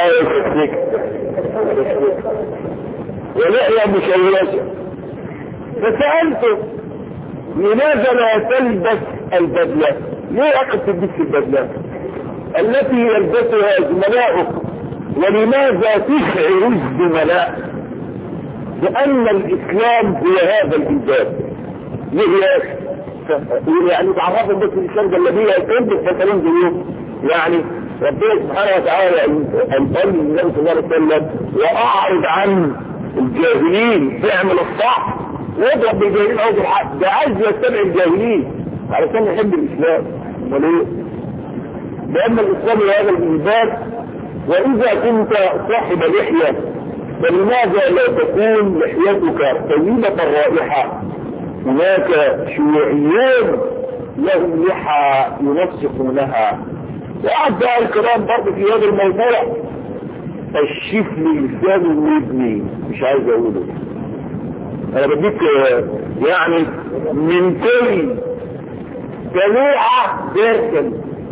ولحية مشيشة. فسألته لماذا لا تلبس البدلة؟ ليه أخذ تلبس البدلة التي يلبسها زملاؤك؟ ولماذا تشعر الزملاء بأن الإسلام هو هذا الإنجاب؟ ليه يعني تعرفوا بس الإسلام جلبية تلبس فتلون زيهم؟ يعني ربنا سبحانه وتعالى أن قال للنبي صلى الله عليه وسلم وأعرض عن الجاهلين فاعمل الصح واضرب بالجاهلين أو بالحق. ده عايز يتبع الجاهلين علشان يحب الإسلام. وليه؟ لأن الإسلام هو هذا الإنجاب. وإذا كنت صاحب لحية فلماذا لا تكون لحيتك طويلة الرائحة؟ هناك شيوعيون لهم لحى ينسقونها. وقعد بقى الكلام برضه في هذا الموضوع الشفل لسان الودني، مش عايز اقوله، انا بديك يعني من كل دلوعة درسا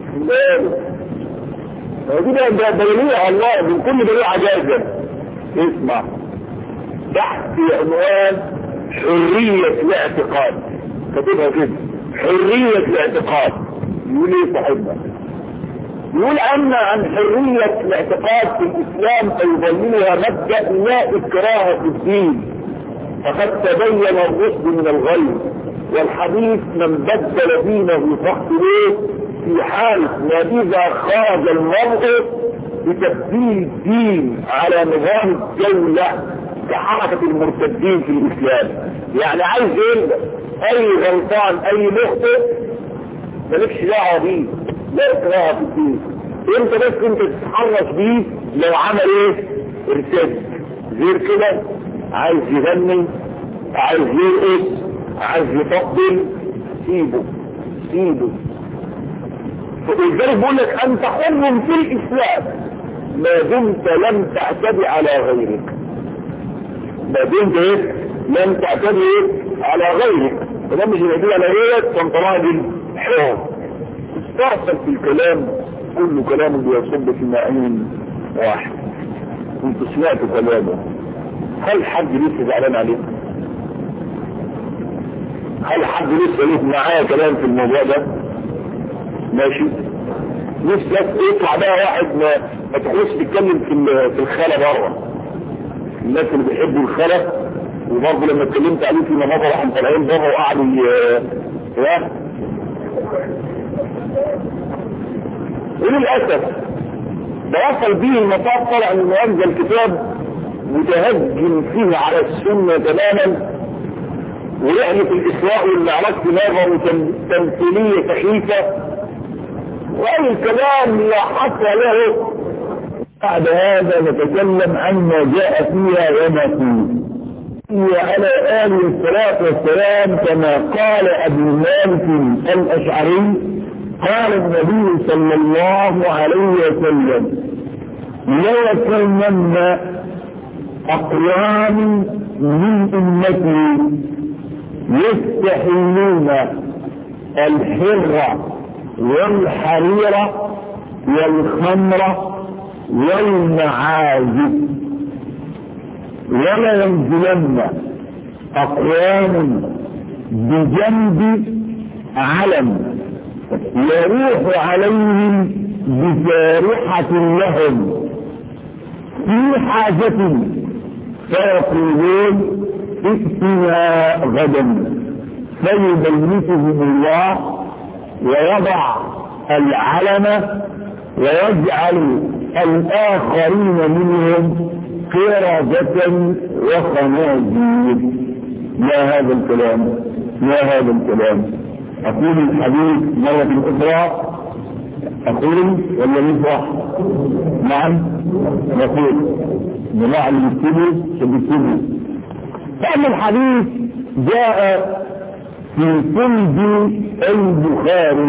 دي دليلها الله من كل دلوعة جازة. اسمع تحت عنوان حرية الاعتقاد، كتبها كده حرية الاعتقاد. يقول ايه صاحبنا؟ يقول أن عن حرية الاعتقاد في الإسلام فيضمنها مبدأ لا إكراه في الدين، فقد تبين الرشد من الغي، والحديث من بدل دينه فاقتلوه في حال ما إذا خرج المرء بتبديل الدين على نظام الدولة كحركة المرتدين في الإسلام. يعني عايز ايه؟ أي غلطان أي مخطئ مالكش دعوة بيه، لا إكراه في الدين. انت بس انت تتحرش بيه لو عمل ايه؟ ارتد. غير كده عايز يغني، عايز يرقص، عايز يطبل، سيبه سيبه. فلذلك بقول لك انت حر في الاسلام ما دمت لم تعتدي على غيرك. ما دمت ايه؟ لم تعتدي على غيرك. فده مش يعتدي على غيرك فانت راجل حر. استرسل في الكلام، كل كلام بيصب في معين واحد. كنت سمعت كلامه، هل حد لسه زعلان عليه؟ هل حد لسه ليه معايا كلام في الموضوع ده؟ ماشي؟ لسه يطلع بقى واحد ما تخلص تتكلم في الخلا بره. الناس اللي بيحبوا الخلا وبرضه لما اتكلمت عليه في مناظر راحوا طالعين بره وقعدوا وللأسف ده وصل به المطاف. طلع من أنزل كتاب متهجم فيه على السنة تماما، ورحلة الإسراء والمعراج في نظر تمثيلية سخيفة، وأي الكلام لا حصر له. بعد هذا نتكلم عما جاء فيها وما فيه. وعلى آله الصلاة والسلام كما قال أبو مالك الأشعري قال النبي صلى الله عليه وسلم ليكونن أقوام من أمتي يستحلون الحر والحريرة والخمرة والمعازف. ولا ينزلن أقوام بجنب علم يروح عليهم بجارحة لهم في حاجة فيقولون ائتنا غدا، فيبيتهم الله ويضع العلم ويجعل الآخرين منهم قردة وخنازير. ما هذا الكلام؟ ما هذا الكلام؟ أقول الحديث مرة أخرى، أقول ولا نفرح؟ نعم نقول جماعة اللي بيكتبوا. فأما الحديث جاء في سند البخاري،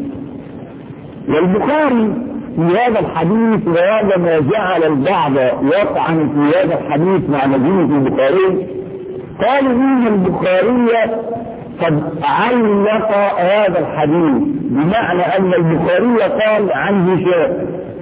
والبخاري في هذا الحديث، وهذا ما جعل البعض يطعن في هذا الحديث مع مدينة البخاري، قالوا إن البخاري قد علق هذا الحديث، بمعنى أن البخاري قال عن هشام،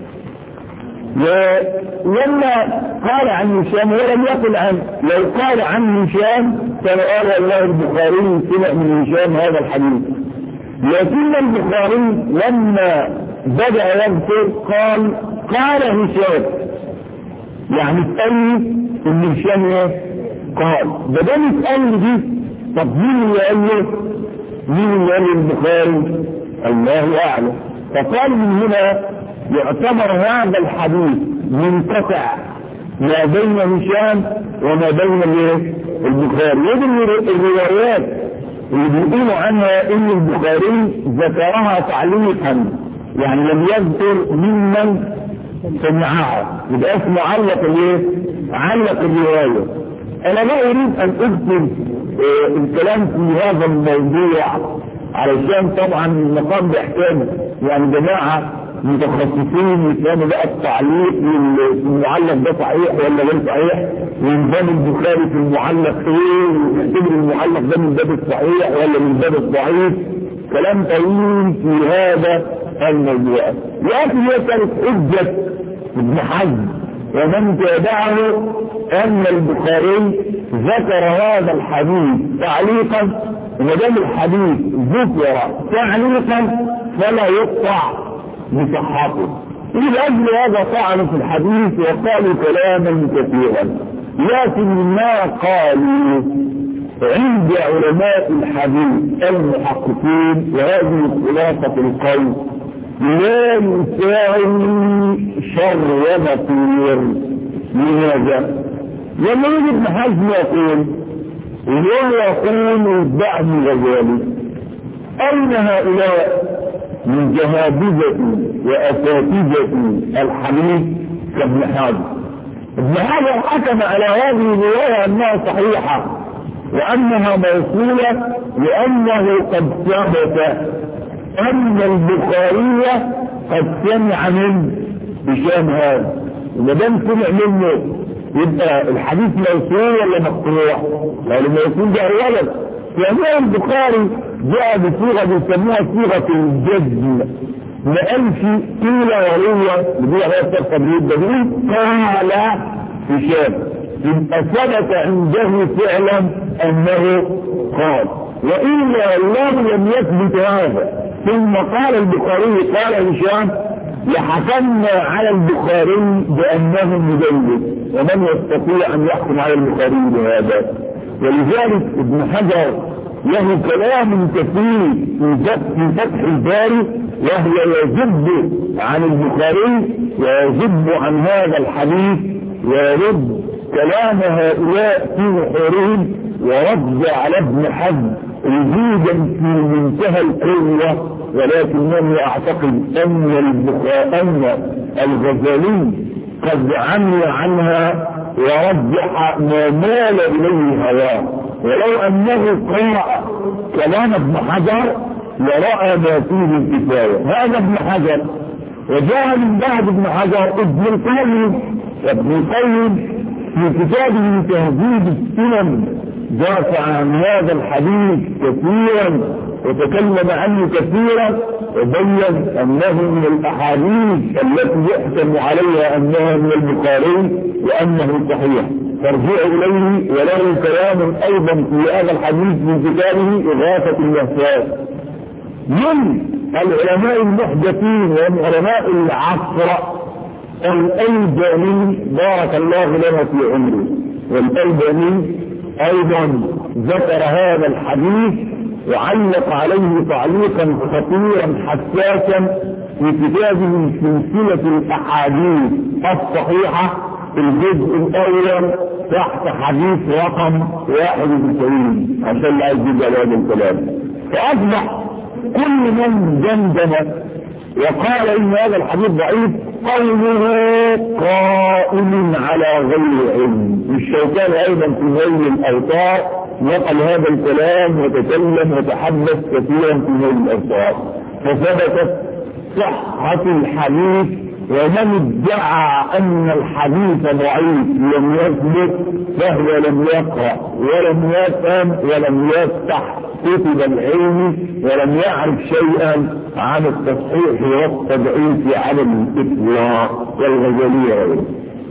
ولما قال عن هشام ولم يقل عنه. لو قال عن هشام كان قال الله البخاري سمع من هشام هذا الحديث، لكن البخاري لما بدأ يذكر قال هشام، يعني تقلي ان هشام قال. بدل تقلي دي، طب مين اللي قال له؟ مين اللي قال البخاري؟ الله اعلم. فقال من هنا يعتبر هذا الحديث منقطع ما بين هشام وما بين البخاري. ودي الروايات اللي بيقولوا عنها ان البخاري ذكرها تعليقا، يعني لم يذكر ممن سمعها، يبقى اسمه علق الروايه. انا لا اريد ان اذكر الكلام في هذا الموضوع علشان طبعا المقام بيحتاج يعني جماعه متخصصين يفهموا بقى التعليق المعلق ده صحيح ولا غير صحيح، ونظام البخاري في المعلق ايه، ويعتبر المعلق ده من باب الصحيح ولا من باب الضعيف. كلام طويل في هذا الموضوع. لكن هي كانت حجة ابن حزم ومن تابعه ان البخاري ذكر هذا الحديث تعليقا، وما دام الحديث ذكر تعليقا فلا يقطع بصحته. لأجل هذا طعنوا في الحديث وقالوا كلاما كثيرا، لكن ما قالوا عند علماء الحديث المحققين، وهذه خلاصة القول، لا يساوي شر وبطير. لماذا؟ لما يجي ابن حزم يقول الدعم غزالي، أين هؤلاء من جهابذة وأساتذة الحديث كابن حزم؟ ابن حزم حكم على هذه الرواية أنها صحيحة وأنها موصولة، لأنه قد ثبت أن البخاري قد سمع من هشام هذا، وما دام سمع منه يبقى الحديث موصول ولا مقطوع؟ يعني موصول ده أولا. ثانيا البخاري جاء بصيغة بيسموها صيغة الجزم، ما قالش قيل وروى بدون هذا التبريد، ده قال هشام، يبقى ثبت عنده فعلا انه قال. والا لو لم يثبت هذا ثم قال البخاري قال هشام لحكمنا على البخاري بانه مجلد، ومن يستطيع ان يحكم على البخاري بهذا؟ ولذلك ابن حجر له كلام كثير في فتح الباري، وهو يذب عن البخاري ويذب عن هذا الحديث ويرد كلام هؤلاء في محورهم، ورد على ابن حزم وجودا في منتهى القوة. ولكنني اعتقد ان الغزالي قد عمي عنها ورجح ما مال اليه هواه، ولو انه قرأ كلام ابن حجر لرأى ما فيه الكفاية. هذا ابن حجر، وجاء من بعد ابن حجر ابن القيم، وابن القيم في كتابه تهذيب السنن دافع عن هذا الحديث كثيرا، وتكلم عنه كثيرا وبين أنه من الأحاديث التي يحكم عليها أنها من البخاري وأنه صحيح، فارجعوا إليه. وله كلام أيضا في هذا الحديث من كتابه إغاثة اللهفان. من العلماء المحدثين ومن علماء العصر الألباني بارك الله لنا في عمره، والألباني أيضا ذكر هذا الحديث وعلق عليه تعليقا خطيرا حساسا في كتابه سلسلة الأحاديث الصحيحة في الجزء الأول تحت حديث رقم 91 عشان لا يجيب على هذا الكلام. فأصبح كل من جندم وقال إن هذا الحديث ضعيف قوله قائم على غير علم. الشوكاني أيضا في نيل الأوطار نقل هذا الكلام وتكلم وتحدث كثيرا في نيل الأوطار، فثبتت صحة الحديث. ومن ادعى أن الحديث ضعيف لم يثبت فهو لم يقرأ ولم يفهم ولم يفتح كتب العلم ولم يعرف شيئا عن التصحيح والتضعيف على الإطلاق والغزالية غيره.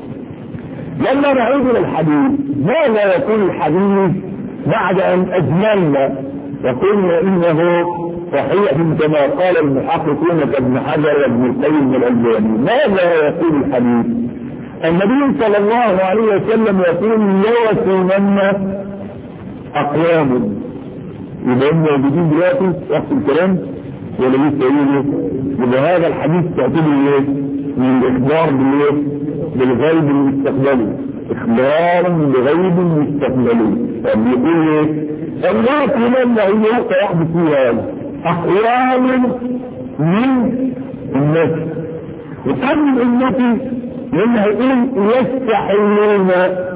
لما نعود إلى الحديث، ماذا يكون الحديث بعد أن أجملنا وقلنا إنه صحيح كما قال المحققون كابن حجر وابن القيم الألباني؟ ماذا يقول الحديث؟ النبي صلى الله عليه وسلم يقول يوسمن أقوام. يبقى هم موجودين دلوقتي وقت الكلام ولا لسه يقولوا؟ يبقى هذا الحديث تعتبر ايه؟ من الإخبار بالغيب المستقبلي، إخبار بغيب مستقبلي. فبيقول ايه؟ الله يوسمن هي وقت يحدث فيها أقوام من الناس. وقبل الناس لما يقول يستحلون،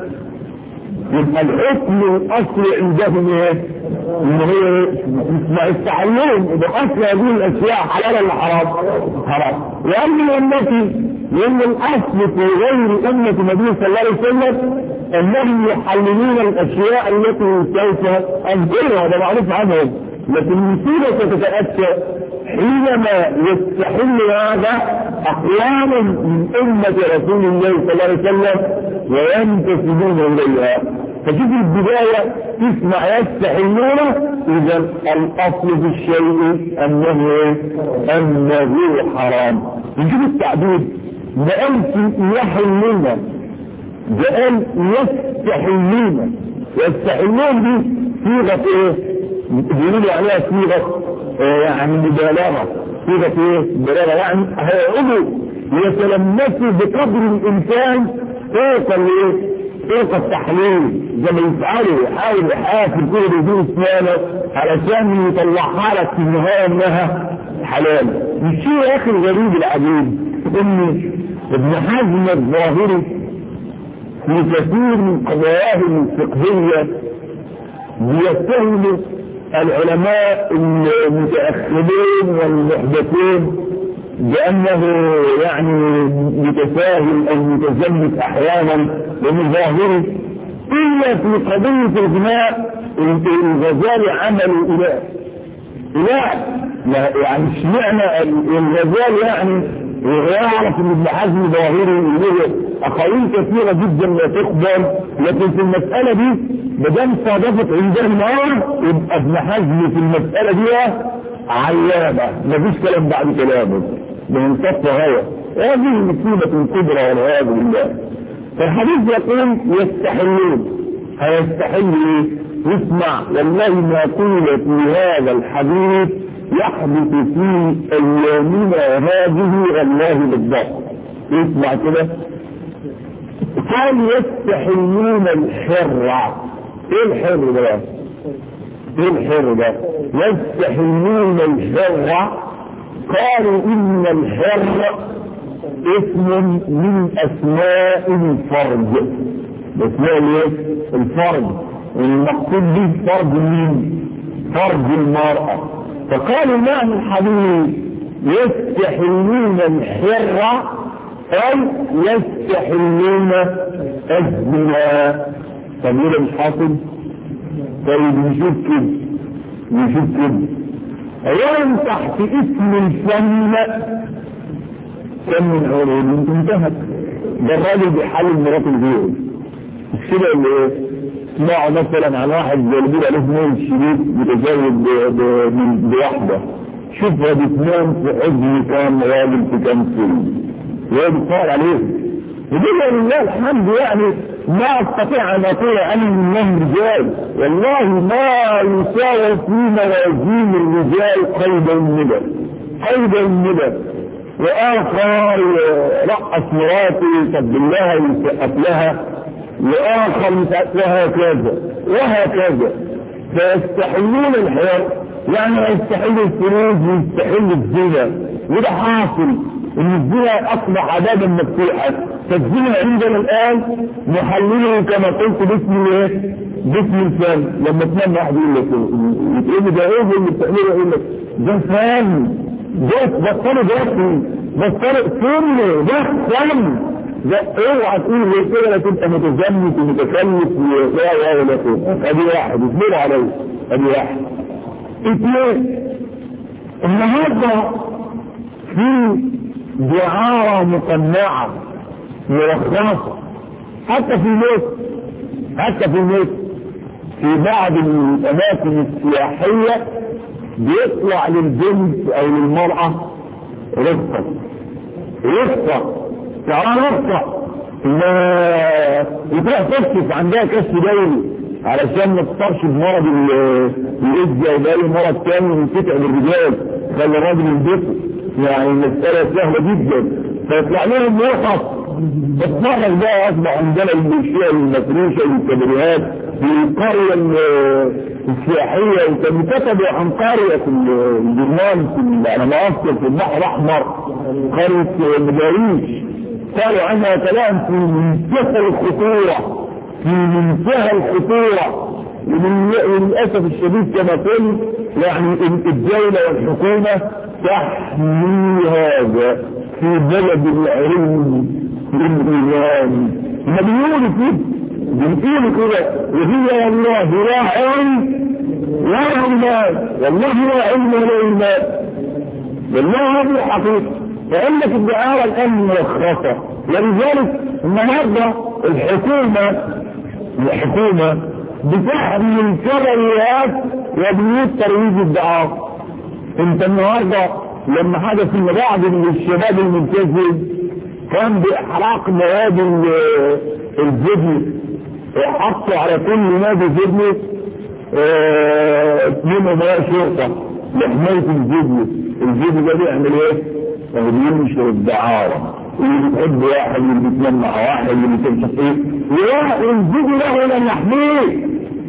يبقى الحكم الأصلي عندهم ايه؟ ان هو ما يستحلون. يبقى أصل هذه الأشياء حلال ولا حرام؟ حرام. وأن أمتي لأن الأصل في غير أمة النبي صلى الله عليه وسلم أنهم يحللون الأشياء التي سوف أنزلها، هذا معروف عنهم. لكن المصيبة تتأتى حينما يستحل هذا أقوام من أمة رسول الله صلى الله عليه وسلم وينتسبون إليها. فشوف البداية تسمع يستحلونه، إذا الأصل في الشيء أنه حرام. نشوف التعبير بأنت يحلون، بأن يستحلون. يستحلون دي صيغة ايه؟ بيقولوا عليها صيغة يعني مبالغة، صيغة ايه؟ مبالغة يعني هيقولوا يتلمسوا بقدر الإمكان فوق الايه؟ فوق التحليل، زي ما يفعلوا يحاول يحافظ كل بدون اسنانه علشان يطلعها لك في النهاية انها حلال. الشيء يا اخي الغريب العجيب ان ابن حزم الظاهري في كثير من قضاياه الفقهية بيتهم العلماء المتأخرين والمحدثين بأنه يعني متساهل أو متزمت أحيانا من ظاهره، إلا في قضية الإجماع الغزالي عملوا إله يعني اشمعنى الغزالي يعني ويعرف ان ابن حزم ظاهري له اقاويل كثيره جدا لا تقبل، لكن في المساله دي مادام صادفت عنده النار يبقى ابن حزم في المساله دي علامه، مفيش كلام بعد كلامه بمنتصف هوى. هذه مصيبه كبرى والعياذ بالله. فالحديث يقول يستحلون، هيستحل ايه؟ اسمع والله ما قيل في هذا الحديث يحدث في ايامنا هذه والله بالضبط. اسمع كده، قال يستحلون الحر. ايه الحر ده؟ ايه الحر ده؟ يستحلون الحر. قالوا ان الحر اسم من اسماء الفرج، اسماء ايه؟ الفرج، والمقصود به فرج مين؟ فرج المرأة. فقالوا معنى الحديث يستحلون الحر أي يستحلون الزنا. طب ليه مش حاصل؟ طيب نشوف كده. اولا تحت اسم الفن كم من علوم انتهت. ده الراجل بيحلل مرات الغير مش كده اللي ايه؟ اسمعوا مثلا عن واحد زي اللي بيبقى له اثنين شريك متزوج بواحده، شوف هو بيتنام في حجم كام راجل في كام سن وهو بيتصور عليه. وده لله الحمد يعني ما استطيع ان اقول انا منهم رجال، والله ما يساوي في موازين الرجال قيد الندى قيد الندى. واخر رقص مراته سب لها ويسقف لها، واخر مسقف كذا وهكذا. فيستحلون الحياه، يعني يستحل الفلوس ويستحل الزنا، وده حاصل ان الزنا اصبح عذابا مفتوحا. فالزنا عندنا الان نحلله كما قلت باسم ايه؟ باسم الفن. لما تنام واحد يقول لك يقول ده ايه اللي بتعمله؟ يقول لك ده فن، ده بطلوا دلوقتي، بطلوا فن، ده فن. ده اوعى تقول زي كده لا تبقى متزمت ومتكلف ولا كده. ادي واحد اثنين عليه، ادي واحد. اثنين، النهارده في دعارة مقنعة مرخصة حتى في مصر، في بعض الأماكن السياحية بيطلع للبنت أو للمرأة رفقة تعالى رفقة وتروح تكشف عندها كشف دولي علشان ما تصابش بمرض الإيدز أو بأي مرض تاني وتتعب الرجال خلي الراجل ينبسط. يعني المسألة سهلة جدا. فيطلع لهم مرخص. اتفرج بقى اصبح عندنا المنشئة والمفروشة والكبريات في القرية السياحية، وكانوا كتبوا عن قرية في الجرمان على مصر في البحر الأحمر، قرية مداريش، قالوا عنها كلام في منتهى الخطورة. وللأسف الشديد كما قلت يعني الدولة والحكومة تحمي هذا في بلد العلم والإيمان. ما بيقولوا كده وهي والله لا علم ولا إيمان، والله لا علم ولا إيمان، والله هذه الحقيقة. فإنك الدعارة الآن مرخصة. ولذلك النهارده الحكومة بتحمي الكبريات وبيوت ترويج الدعارة. انت النهارده لما حدث ان بعض الشباب الملتزم كان باحراق مواد الفيديو، حطوا على كل نادي فيديو 2 امراء شرطه لحمايه الفيديو ده بيعمل ايه؟ بينشر الدعاره، اللي بتحب واحد، اللي بيتنمى مع واحد، اللي بتمسك ايه، الفيديو له من يحميه،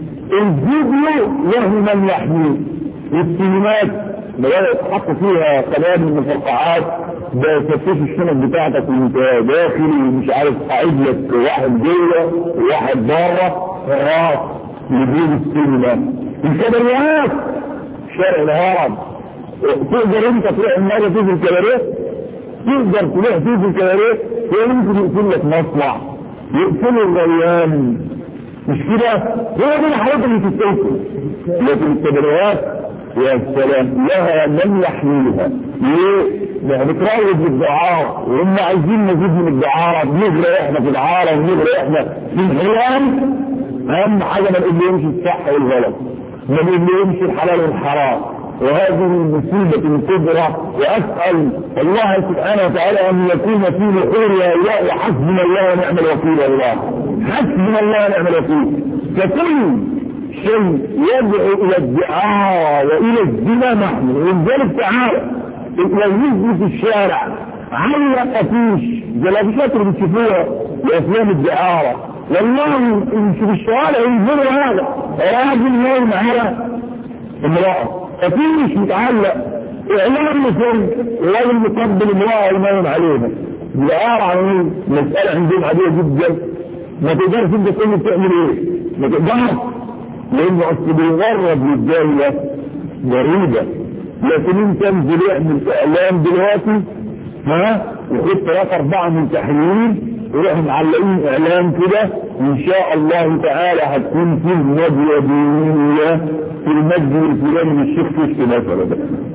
والسينمات بدأت تحط فيها كلام من الفرقعات بتفتش الشنط بتاعتك وانت داخل ومش عارف قاعد لك واحد جوه وواحد بره راس لبين السينما. الكباريات شارع الهرم تقدر انت تروح النهارده تيجي الكباريه، تقدر تروح تيجي الكباريه ويمكن يقفل لك مصنع، يقفلوا الغيان، مش كده؟ هو دي الحاجات اللي تستوفي. لكن الكباريات يا سلام لها من يحملها. ليه؟ ده بتروج بالدعارة وهم عايزين نزيد من الدعارة، بنغرق احنا في الدعارة ونغرق احنا في الحرام. اهم حاجة ما نقولهمش الصح والغلط، ما نقولهمش الحلال والحرام، وهذه المصيبة الكبرى. واسأل الله سبحانه وتعالى ان يكون في نحور هؤلاء وحسبنا الله ونعم الوكيل. والله حسبنا الله ونعم الوكيل. فكل شيء يدعو الى الدعارة والى الزنا نحن. ولذلك تعالى لو يجري في الشارع علق افيش جلابيات اللي بتشوفوها وافلام الدعارة، والله يمشي في الشوارع ينزلوا هذا راجل نايم على امرأة افيش متعلق اعلام مثل راجل مقبل امرأة ونايم عليها. الدعارة عن مسألة عندهم عادية جدا، ما تقدرش انت كله تعمل ايه، ما تقدرش، لانه اصل بيغرب للدولة غريبة. لكن انت انزل اعمل اعلام دلوقتي وخد 3-4 من تحليل وروح معلقين اعلام كده، وان شاء الله تعالى هتكون في ندوة دينية في المسجد الفلاني من الشيخ كشك مثلا.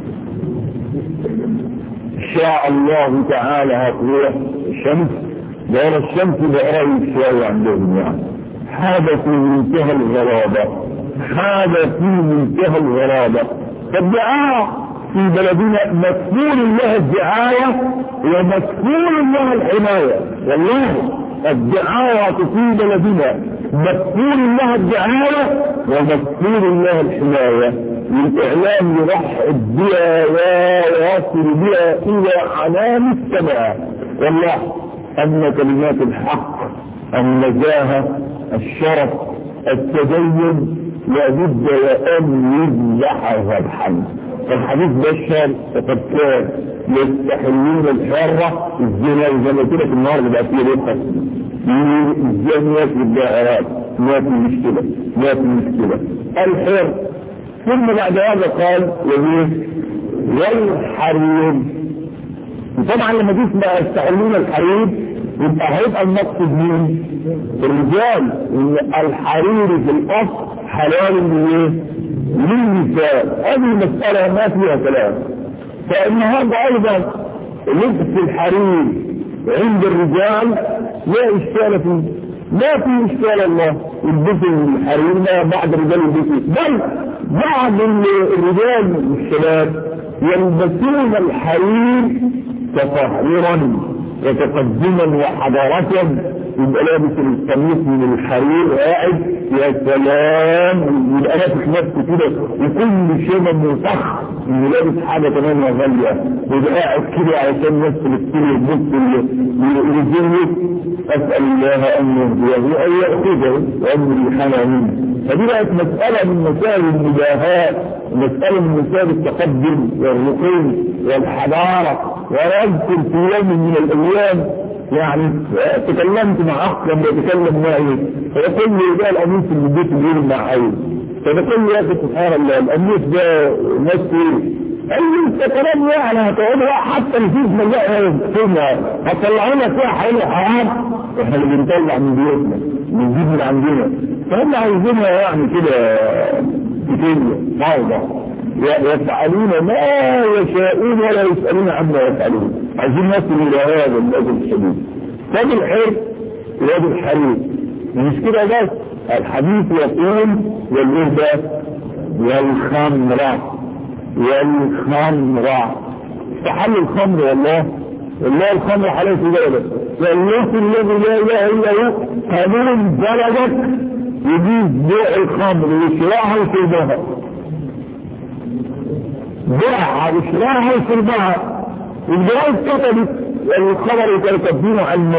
شاء الله تعالى هتروح الشمس دور الشمس بقريب شوية عندهم يعني. هذا في منتهى الغرابة، هذا في منتهى الغرابة. فالدعاء في بلدنا مكفول لها الدعاية ومكفول لها الحماية. والله الدعاية في بلدنا مكفول لها الدعاية ومكفول لها الحماية. الإعلام يرحب بها ويصل بها إلى عنان السماء. والله أن كلمات الحق، النزاهة، الشرف، التدين لابد وأن يذبحها الحمد. فالحديث بشر فقد كان يستحلون الحرة الزنا زي ما قلت لك النهارده بقى فيه رفقة الزانيات والدائرات. ما في مشكلة، ما في مشكلة. الحر ثم بعد هذا قال والحرير. طبعا لما تسمع يستحلون الحرير يبقى هيبقى المقصد مين؟ الرجال. الحرير في الاصل حلال للنساء. هذه المسألة ما فيها كلام. فالنهارده ايضا لبس الحرير عند الرجال لا اشكال فيه، ما في اشكال. الله يلبسوا الحرير، ما بعض الرجال يلبسوا، بل بعض الرجال والشباب يلبسون الحرير تطهرا وتقدما وحضارة. يبقى لابس القميص من الحرير قاعد يا سلام، يبقى لابس نفسه كده وكل شيء منطخ انه لابس حاجه كمان غاليه، يبقى قاعد كده علشان نفسه الكل يبص للجنة. اسال الله ان يهديه وان ياخذه وان يحنى منه. فدي بقت مساله من مسائل المباهاه، مساله من مسائل التقدم والرقي والحضاره. واذكر في يوم من الايام يعني تكلمت مع اخ لما يتكلم معي فيقول لي ده القميص اللي البيت بيقول معي، فبقول له يا اخي سبحان الله القميص ده ناس ايه؟ قال لي انت كلام يعني هتقعد حتى الفيز مليئه فيها هتطلعوا لنا فيها حلو حرام. احنا اللي بنطلع من بيوتنا بنجيب من عندنا، فهم عايزينها يعني كده كتير فوضى يفعلون ما يشاءون ولا يسألون عما يفعلون. عايزين نصل الى هذا الأجل الشديد. طب الحر واد الحرير مش كده بس، الحديث يقول والإهدى والخمرة تحل الخمر. والله الخمر حلال في ذلك. والله الذي لا اله الا هو قانون بلدك يجيز بيع الخمر وشراها وشربها، بيعها وشراها وشربها. الجواز كتبت الخبر اللي كانوا كاتبينه عن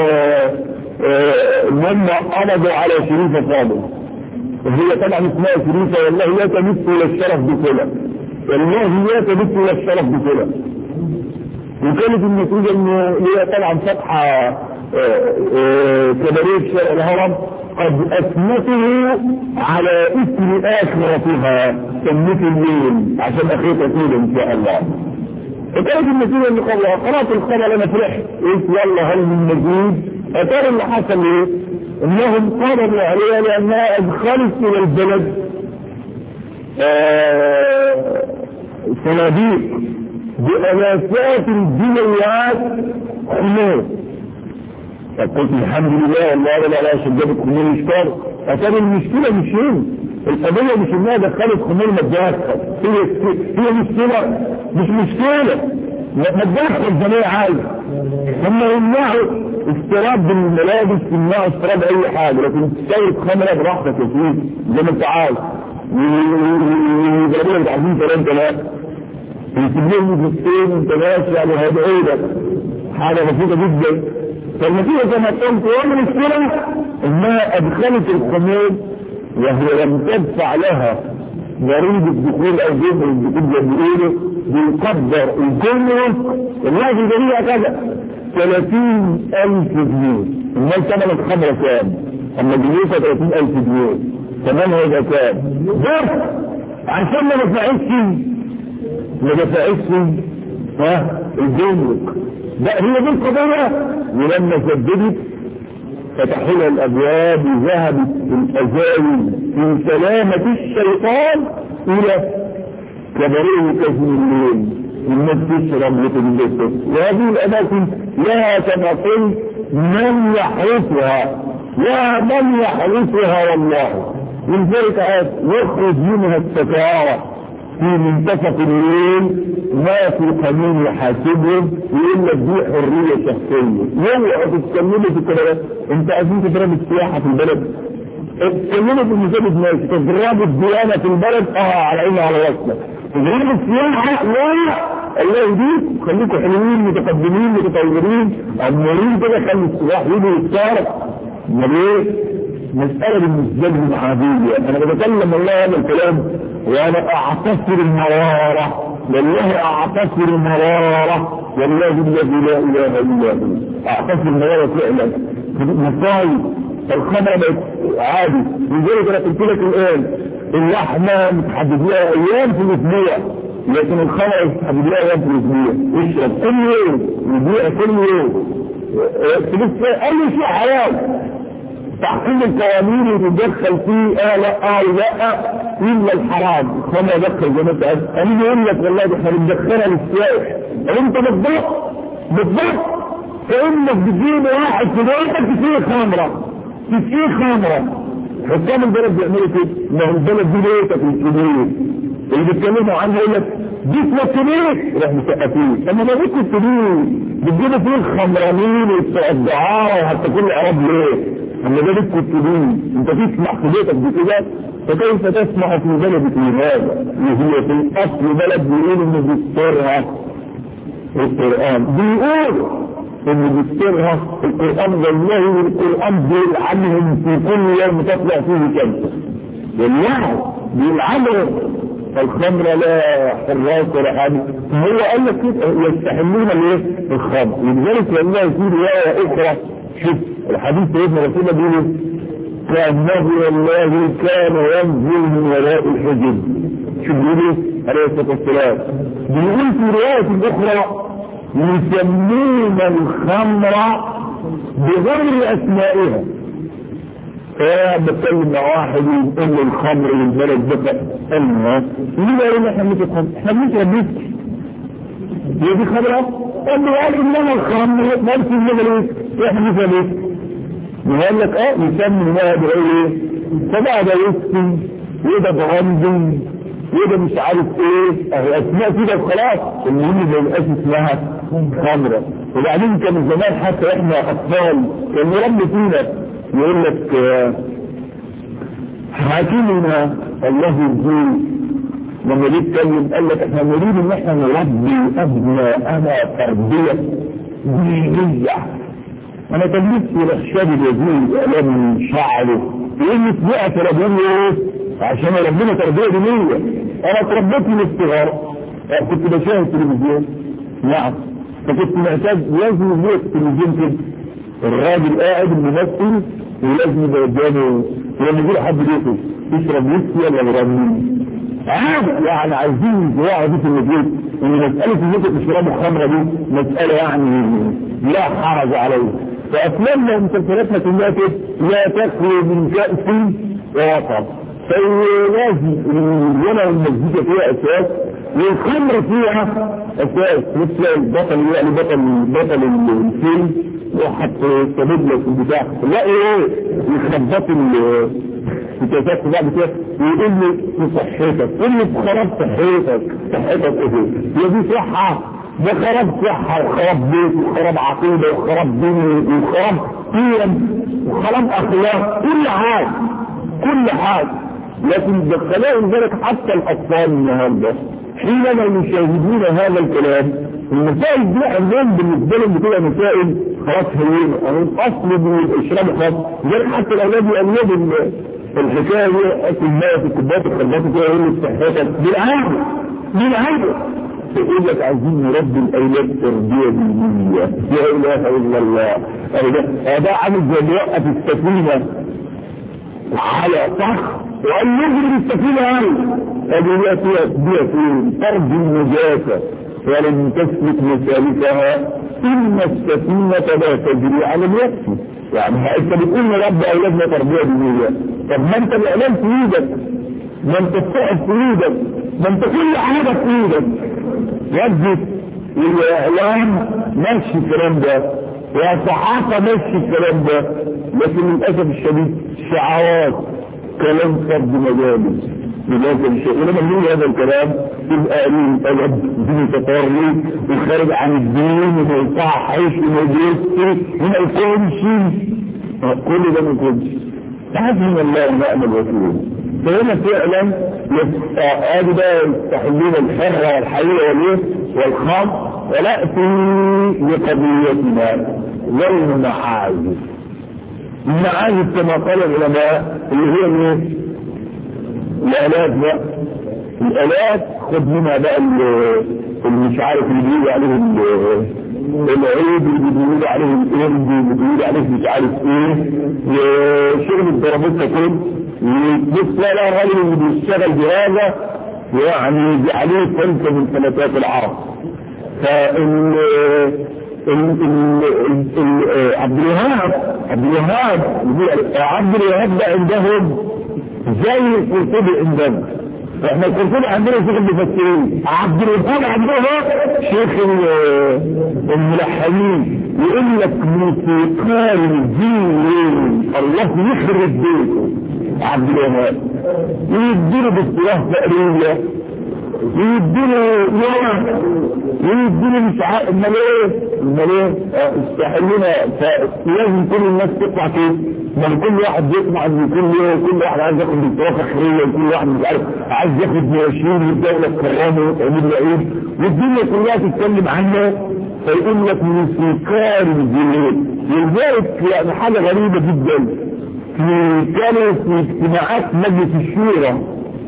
هم قبضوا على شريفة فاضل، وهي طبعا اسمها شريفة والله لا تمس الى الشرف بكلة، والله لا تمس الى الشرف بكلة. وكانت النتيجة انه هي طبعا فتحة كباريه شارع الهرم قد اثنته على اسم اخرتها سمته الليل عشان اخيرها فيه ان شاء الله. فكانت النتيجة اللي قرأت الخبر انا فرحت قلت يلا هل من مزيد. اتاري اللي حصل ايه؟ انهم قبضوا عليها لانها ادخلت الى البلد صناديق بآلافات الجنيات خمور. فقلت الحمد لله والله لا شجبت خمور يشتر. فكان المشكلة مش هنا، القضية مش انها دخلت خمور متدخل، هي مشكلة مش مشكلة متدخل زي عايز. هم يمنعوا استيراد بالملابس، يمنعوا استيراد اي حاجة، لكن تستورد خمرة براحتك يا سيدي زي ما انت عايز. يضربوا لك عايزين ثلاثة يسيبون مجلسين انت ماشي على هدعي لك حاجة بسيطة جدا. فالنتيجة زي ما قلت ومن السنة انها ادخلت الخمور وهي لم تدفع لها ضريبة الدخول او جزء الدخول زي بيقولوا بيقدر الجمرك والله في جميع كذا 30,000 جنيه. امال ثمن الخمرة كام؟ اما جنيتها 30,000 جنيه ثمنها يبقى كام؟ بس عشان ما دفعتش الجمرك. هي دي القضية. ولما سددت فتحوا لها الابواب وذهبت الازاوي في سلامة الشيطان الى كباريه كاسم الليل الناس تشرب وتنبسط، وهذه الأماكن لها كما قلت من يحرسها، لا من يحرسها والله. من ذلك يخرج منها السكارى في منتصف الليل، ما في قانون يحاسبهم يقول لك دي حريه شخصيه. يوعوا تتكلموا في كده، انت عايزين تضربوا السياحه في البلد، اتكلموا في المساجد ماشي، تضربوا الديانه في البلد على عيني على راسنا، تضربوا السياحه لا، الله يهديك، خليكم حلوين متقدمين متطورين امورين كده، خلي السياح يجوا يتصارف. امال ايه؟ مسألة بالنسبة لي عادية. أنا بتكلم والله هذا الكلام وأنا أعتصر المرارة، والله أعتصر المرارة، والله الذي لا إله إلا هو أعتصر المرارة فعلا. مصايب الخمرة بقت عادي، لذلك أنا قلت لك الآن اللحمة متحدد لها أيام في الأسبوع، لكن الخمرة متحدد لها أيام في الأسبوع. اشرب كل يوم وبيع كل يوم، أي شيء حرام. تحكيم القوانين يتدخل فيه لا الا الحرام. الخمر يدخل زي ما انت عايز، انا بقول لك والله ده احنا بندخلها للسائح، وانت بالضبط كانك بتجيب واحد في بيتك فيه خمره. حكام البلد بيعملوا كده، ما هو البلد دي بيتك الكبير اللي بيتكلموا عنه يقول لك جسمك كبير راح مسقفين، اما ما بيتك الكبير بتجيبوا فيه الخمرانين وبتوع الدعاره وحتى كل العرب ليه؟ أما ده بيتك الكبير انت تسمع في بيتك بكده، فكيف تسمع في بلدك لهذا؟ وهي في الاصل بلد بيقول انه بيسترها القرآن، بيقول انه بيسترها القرآن، والله القرآن بيلعنهم في كل يوم تطلع فيه شمس، والله بيلعنهم. الخمر لا حراس ولا حاجه، هو قال لك كده يستحلون الايه؟ الخمر. لذلك والله في روايه اخرى، شوف الحديث سيدنا رسول الله بيقول كأنه والله كان ينزل من وراء الحجب. شوف بيقول ايه عليه الصلاه والسلام؟ بيقول في روايه اخرى يسمون الخمر بغير اسمائها. فقاعد بتكلم مع واحد يقول له الخمر للبلد ده قالنا ليه قالوا لنا احنا بنشرب خمر؟ احنا بنشرب ويسكي. هي دي خمره؟ قال له قال انما الخمر نفس الجبل احنا بنشرب ويسكي. يقول لك يسمي ما بيقول ايه؟ فبقى ده ويسكي وده برندي وده مش عارف ايه، اسماء كده خلاص، المهم ما يبقاش اسمها خمره. وبعدين كان زمان حتى احنا اطفال كان يربي فينا يقول لك حاكمنا الله يرضيه لما جه يتكلم قال لك احنا نريد ان احنا نربي ابناءنا تربيه دينيه. انا كان نفسي رشاد اليزيد اعلام شعره يقول لي اسمها تربيه عشان ربنا تربيه دينيه. انا اتربيت من الصغر، كنت بشاهد تلفزيون، نعم، فكنت محتاج لازم يجي التلفزيون كده الراجل قاعد الممثل ولازم يبقى قدامه لما يجي حد بيته يشرب ويسكي ولا برامين عادي، يعني عايزين يوعوا دي في البيت ان مساله انكم تشربوا خمره دي مساله يعني لا حرج عليه. فافلامنا ومسلسلاتنا كلها كده لا تخلو من كأس ووطن، فلازم الغنى والمزيكا فيها اساس والخمر فيها اساس. مثل البطل يعني بطل الفيلم وحط تبدله في البتاع لا ايه يخبط الكاسات بعد كده ويقول لي في صحتك، يقول لي خراب صحتك ايه؟ هي دي صحه؟ ده خراب صحه وخراب بيت وخراب عقيده وخراب دين وخراب قيم وخراب اخلاق، كل حاجه. لكن دخلوا ذلك حتى الاطفال النهارده حينما يشاهدون هذا الكلام المسائل دي عندهم بالنسبه لهم بتبقى مسائل خلاص هينه، يعني الاصل بالاشراب خلاص. لذلك حتى الاولاد يقلدوا الحكايه دي، اكل ماء في الكوبايات الخلاط كده يقول لك صحتك بالعاده يقول لك عايزين نربي الاولاد تربيه دينيه. لا اله الا الله. هذا عامل زي اللي يوقف السفينه على صخر وقال يجري بالسفينه قالوا لا بيها فين؟ ترجي النجاسه ولن تسلك مسالكها ان السفينه لا تجري على اليأس. يعني انت بتقول نربي اولادنا تربيه دينيه، طب ما انت الاعلام في ايدك، ما انت الصحف في ايدك، ما انت كل حاجه في ايدك. وجدت والاعلام ماشي الكلام ده والصحافه ماشي الكلام ده، لكن للاسف الشديد شعارات كلام فرد مجالس للاسف الشديد. ولما نقول هذا الكلام يبقى قليل ادب دين تطري وخارج عن الدين وما يصحش وما يجوزش وما يكونش، كل ده ما يكونش. حسبنا الله ونعم الوكيل. فهنا فعلا ادي بقى يستحلون الحره والحقيقه والخمر، وناتي لقضيتنا غير المعازف. المعازف كما قال العلماء اللي هي الايه؟ الالات بقى. الالات خد منها بقى اللي مش عارف اللي بيقولوا عليه العيد، اللي بيقولوا عليه الارض، اللي بيقولوا عليه مش عارف ايه، شغل الضربات كله. بص لا الراجل اللي بيشتغل بهذا يعني عليه فلسفه من فلسفات العرب. عبد الوهاب ده عندهم زي القرطبي عندنا. احنا القرطبي عندنا شيخ المفسرين، عبد الوهاب عندهم شيخ الملحنين. يقول لك موسيقار الدين الله يخرب بيته عبد الوهاب، يديله باصطلاح تقريبا، يديله مش عارف امال ايه استحلنا. فلازم كل الناس تطلع كده، ما كل واحد يطمع ان كل واحد عايز ياخد دكتوراه فخريه، وكل واحد مش عارف عايز ياخد مؤشرين والدوله تكرمه وتعمل له عيد والدنيا كلها تتكلم عنه. فيقول لك موسيقار الجنود. لذلك يعني حاجه غريبه جدا، كانوا في اجتماعات مجلس الشورى،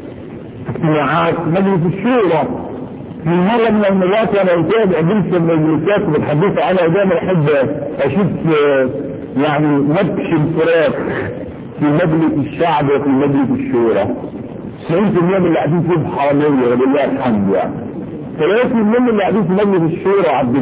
في مرة من المرات وانا اتابع جلسة من المجلسات وبتحدث عنها دايما احب اشوف يعني نبش الفراخ في مجلس الشعب وفي مجلس الشورى. 90% من اللي قاعدين فيه حرامية ولله الحمد يعني. 30% من اللي قاعدين في مجلس الشورى عبد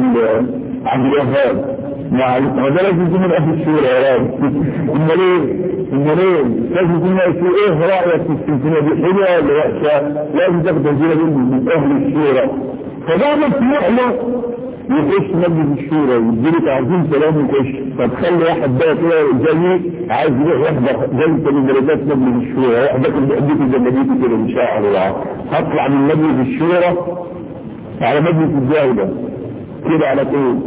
الوهاب. ما ده لازم يكون من اهل الشورى يا راجل. امال ايه؟ لازم يكون ايه رايك في السلسله دي؟ حلوه ولا وحشه؟ لازم تاخد تسجيله من اهل الشورى. فده مسموح له يخش مجلس الشورى ويديله تعظيم سلام ويخش. فتخلي واحد بقى كده زيي عايز يروح يحضر جلسه من جلسات مجلس الشورى، يحضر بيديك الجماليه كده ان شاء الله. هطلع من مجلس الشورى على مجلس الدوله كده على طول.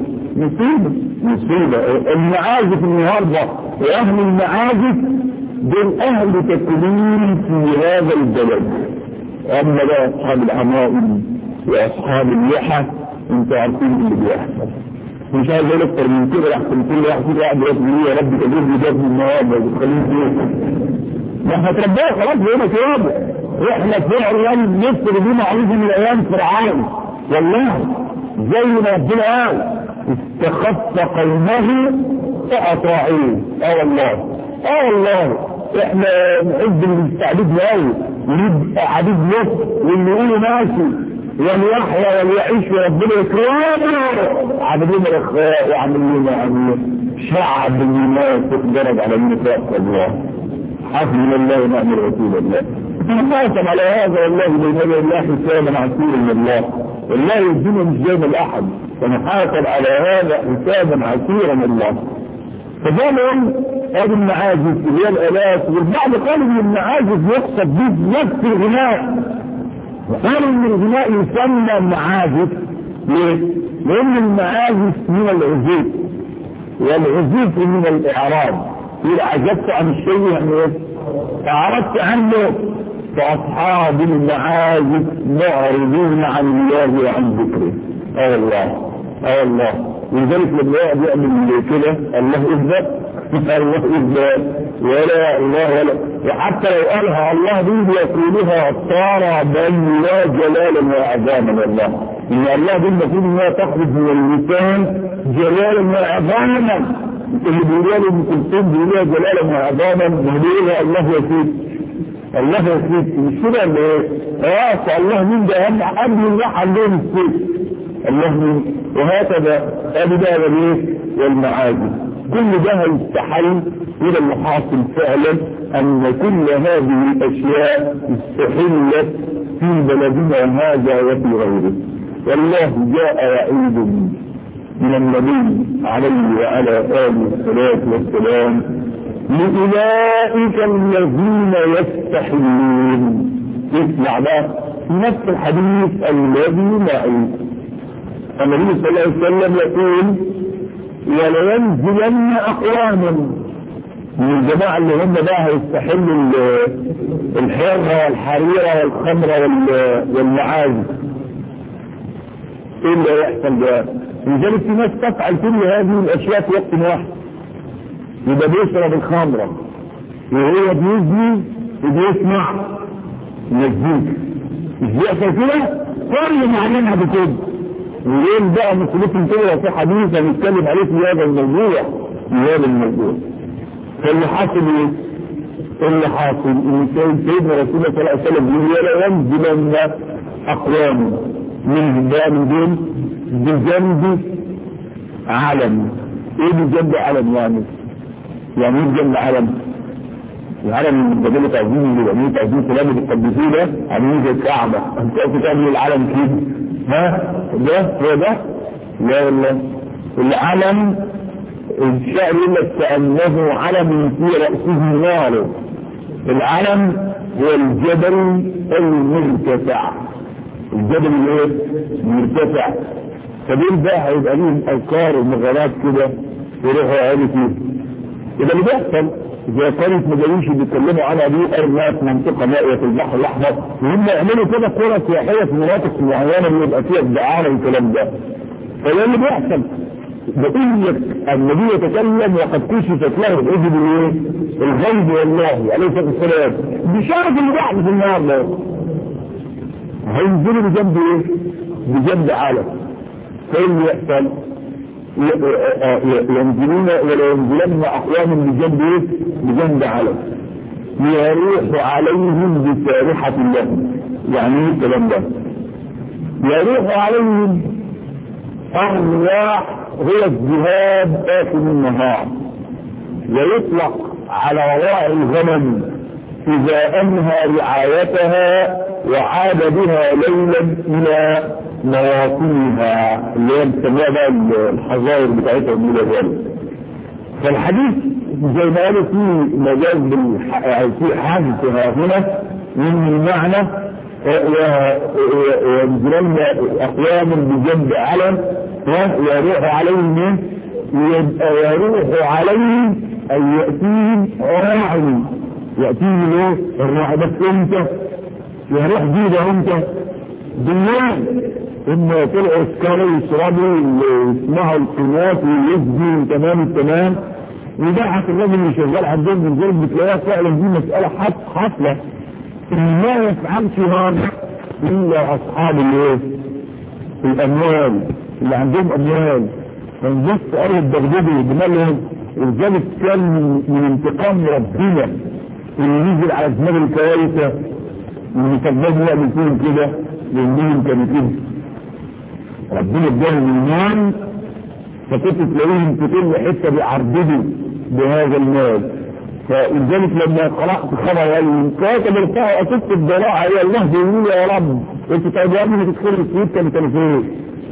مصيبة. المعازف النهاردة واهل المعازف دول اهل تكوين في هذا البلد. اما بقى اصحاب العمائم واصحاب اللحى انتوا عارفين اللي بيحصل. مش عايز اقول اكتر من كده لحسن كل واحد يقول يا رب تجيب لي ده من النهارده وتخليني فيه. ما احنا اتربينا خلاص بقينا كده. احنا فعلا مصر دي معروفه من ايام فرعون والله، زي ما ربنا قال استخف قومه فأطاعوه. والله احنا نحب التعبيد قوي، ونبقى عبيد له واللي يقولوا ماشي وليحيى وليعيش وربنا يكرمه. عامل لنا الاخلاق وعامل لنا شعب الناس تقدرب على النفاق. الله حسبنا الله ونعم الوكيل. الله نحاسب على هذا والله بين يدي الله حسابا عسيرا من الله. والله الدنيا مش جايه من احد، ونحاسب على هذا حسابا عسيرا من الله. فقالوا هذه المعازف اللي هي الالات، والبعض قالوا ان المعازف يقصد به نفس الغناء، وقالوا ان الغناء يسمى معازف. ليه؟ لان المعازف من العزيف والعزيف من الاعراض. إذا عجبت عن الشيء يعني اعرضت عنه. فاصحاب المعازف معرضون عن الله وعن ذكره. الله ولذلك لما يقعد يعمل كده الله إثبات ولا إله ولا، وحتى لو قالها الله دي يقولها صار بل لا جلالا وعظاما والله. إن الله دي المفروض إنها تخرج من اللسان جلالا وعظاما. اللي بيقولها له ام كلثوم بيقولها جلالا وعظاما، بيقولها الله يسيد مش كده ولا ايه؟ الله مين ده؟ اهم قبل الله عندهم السيد الله مين؟ وهكذا ابدا والايه؟ والمعازف. كل ده يستحل الى المحاصل فعلا ان كل هذه الاشياء استحلت في بلدنا هذا وفي غيره. والله جاء وعيد من النبي عليه وعلى آله الصلاة والسلام لأولئك الذين يستحلون. اسمع بقى في نفس الحديث الذي معي النبي صلى الله عليه وسلم يقول ولينزلن أقوام من الجماعة اللي هم بقى هيستحلوا الحرة والحريرة والخمرة والمعازف. ايه اللي يحصل بقى؟ لذلك في ناس تفعل كل هذه الاشياء في وقت واحد، يبقى بيشرب الخمرة وهو بيزني وبيسمع مزيكا. مش بيحصل كده؟ كل معناها بكده. ويقول بقى مسؤوليتهم كده في حديث هنتكلم عليه في هذا الموضوع. فاللي حاصل ايه؟ اللي حاصل ان سيدنا رسول الله صلى الله عليه وسلم يقول ولا ينزلن اقوام من بقى من دون بجنب علم. ايه بجنب علم يعني؟ يعني ايه بجنب علم؟ العلم الجبل تعزيم اللي يعني تعزيم كلام بالتقديسي ده عاملين زي الكعبة. انت قلت تعمل العلم كده ها؟ ده هو ده؟ لا والله العلم الشعر يقول لك كأنه علم في رأسه نار. العلم هو الجبل المرتفع. الجبل الايه؟ المرتفع. فدول بقى هيبقى ليهم أذكار ومغارات كده يروحوا يقعدوا فيه. يبقى اللي بيحصل زي قرية مجاويش بيتكلموا عنها دي أرماء في منطقة نائية في البحر الأحمر، وهم يعملوا كده قرى سياحية في مناطق معينة اللي يبقى فيها الدعارة والكلام ده. فده اللي بيحصل. بقول لك النبي يتكلم وقد كشفت له الإذن بالإيه؟ الغيب والله عليه الصلاة والسلام بشارة اللي بيحدث النهارده. هينزلوا بجنب إيه؟ بجنب عالم. فإيه اللي يحصل؟ ينزلون ولا ينزلن أقوام بجنب إيه؟ بجنب عالم يروح عليهم بسارحة لهم. يعني ايه الكلام ده؟ يروح عليهم أرواح هو الجهاد آخر النهار، ويطلق على رواع الغنم إذا أنهى رعايتها وعاد بها ليلا إلى مواطنها اللي هي بتسميها بقى الحظائر بتاعتها من ذلك. فالحديث زي ما قالوا فيه مجاز في حاجتها هنا من المعنى وينزلن أقوام بجنب علم ويروح عليهم يروح عليهم أي يأتيهم راعي. يأتيهم ايه؟ الراعي بس امتى؟ يروح جيده امتى؟ بالليل إما طلعوا السكري يشربوا ويسمعوا القنوات ويزدوا تمام التمام. وبعث الراجل اللي شغال عندهم من ذلك بتلاقيها فعلا دي مسألة حفلة إن ما يفعلش هذا إلا أصحاب الايه؟ الأموال اللي عندهم أموال. فنبص قالوا الدغدغة دماغهم. ولذلك كان من انتقام ربنا اللي ينزل على دماغ الكوارثة من يسببوا يعمل فيهم كده لأنهم كانوا كده. ربنا اداهم المال فكنت تلاقيهم في كل حته بيعرضوا بهذا المال. فلذلك لما قرأت خبر قال كاتب ارفعوا أسس الضراعة إلى الله بيقول يا رب انت طيب يا ابني تدخل السويد كانوا فين؟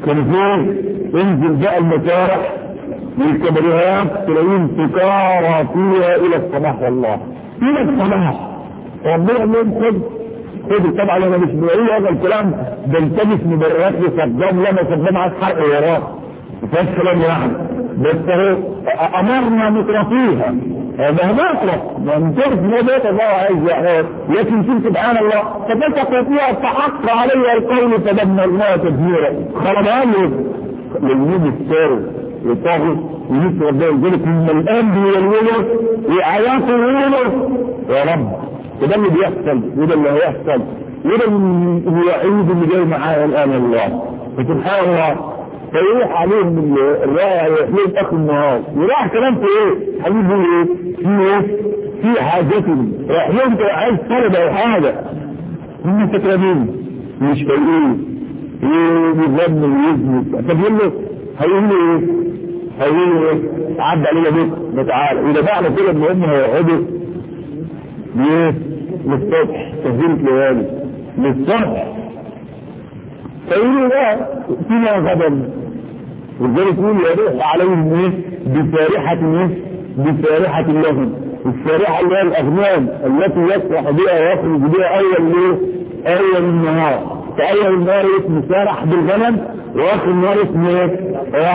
انزل بقى المسارح والكبريات تلاقيهم سكارى فيها إلى الصباح. والله إلى الصباح ربنا قال لهم خد طبعا انا مش بقول هذا الكلام ده التمس مبررات لصدام لما صدام عايز حرق العراق مفيش كلام يعني. بس هو امرنا نطرفيها هذا مطرف من تعرف ما بيت الله عايز يعني. لكن شوف سبحان الله ففتقوا فيها فحق علي القول فدمرناها تدميرا. خربها له للنبي الساري يطاغوا ونسوا ربنا يقولك من الان بيولوا وعياته يولوا يا رب. وده اللي بيحصل وده اللي هيحصل وده الوعيد اللي جاي معايا الان الله. فسبحان الله فيروح عليهم الرائع يحليهم اخر النهار يروح كلام في ايه؟ حبيبي ايه؟ في ايه؟ في حاجتهم راح لهم عايز طلب او حاجه هم فاكرين مش فايقين يظن ويزني. فبيقول له هيقول له ايه؟ هيقول له ايه؟ عدى علينا بيت تعالى اذا بعد كده ان هم هيقعدوا ليه؟ للصبح تهزيل ليالي للصبح فيقولوا لا ائتنا غدا، ولذلك يقول يروح عليهم ايه؟ بفارحة لهم. الفارحة اللي هي الأغنام التي يسرح بها ويخرج بها أول النهار. فأول النهار اسمه سارح بالغنم، وآخر النهار اسمه ايه؟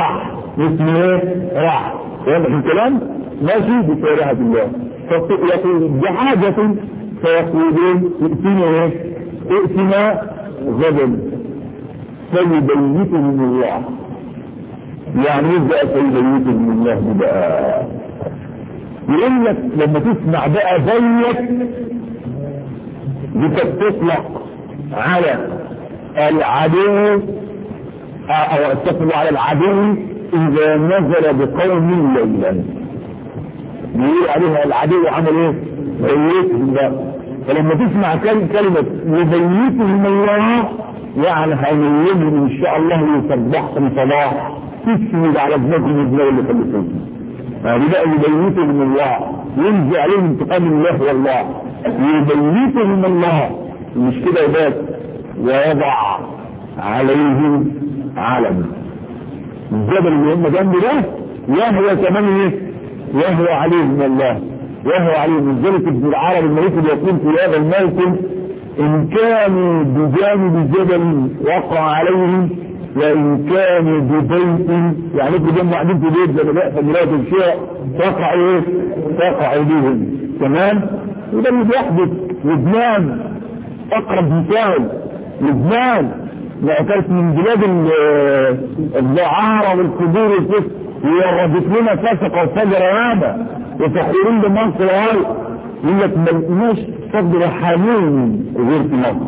راح. واضح الكلام؟ ماشي بفارحة الله. فيقول بحاجة فيقولون ائتنا غدا فيبيتهم الله. يعني ايه بقى فيبيتهم الله بقى؟ يقول لك لما تسمع بقى زيك بتطلق على العدو او تطلق على العدو اذا نزل بقوم ليلا، بيقول عليها العدو عمل ايه؟ بيتهم بقى. فلما تسمع كلمة يبيتهم الله يعني هينيمهم ان شاء الله يصبحهم صباح تسند على ابنكم الزنا اللي خلفوه. هذه بقى يبيتهم الله، ينزل عليهم انتقام الله والله، يبيتهم الله مش كده بس، ويضع عليهم علم. الجبل اللي هم جنبه ده يهوى كمان ايه؟ يهوى عليهم الله، يهوى عليهم. لذلك ابن العربي الملك يقول في هذا الموسم ان كانوا بجانب جبل وقع عليهم وان كانوا ببيت، يعني انتوا جنبوا قاعدين في بيت زي ما بقى فجرات الشيء تقع ايه؟ تقع بهم. تمام؟ وده اللي بيحدث. لبنان اقرب مثال، لبنان كانت من بلاد الدعارة والقبور والكفر، وردت لنا فسق وفجر هذا يفخرون بمصر هاي. يقول لك ما لقيناش صدر حنين غير في مصر.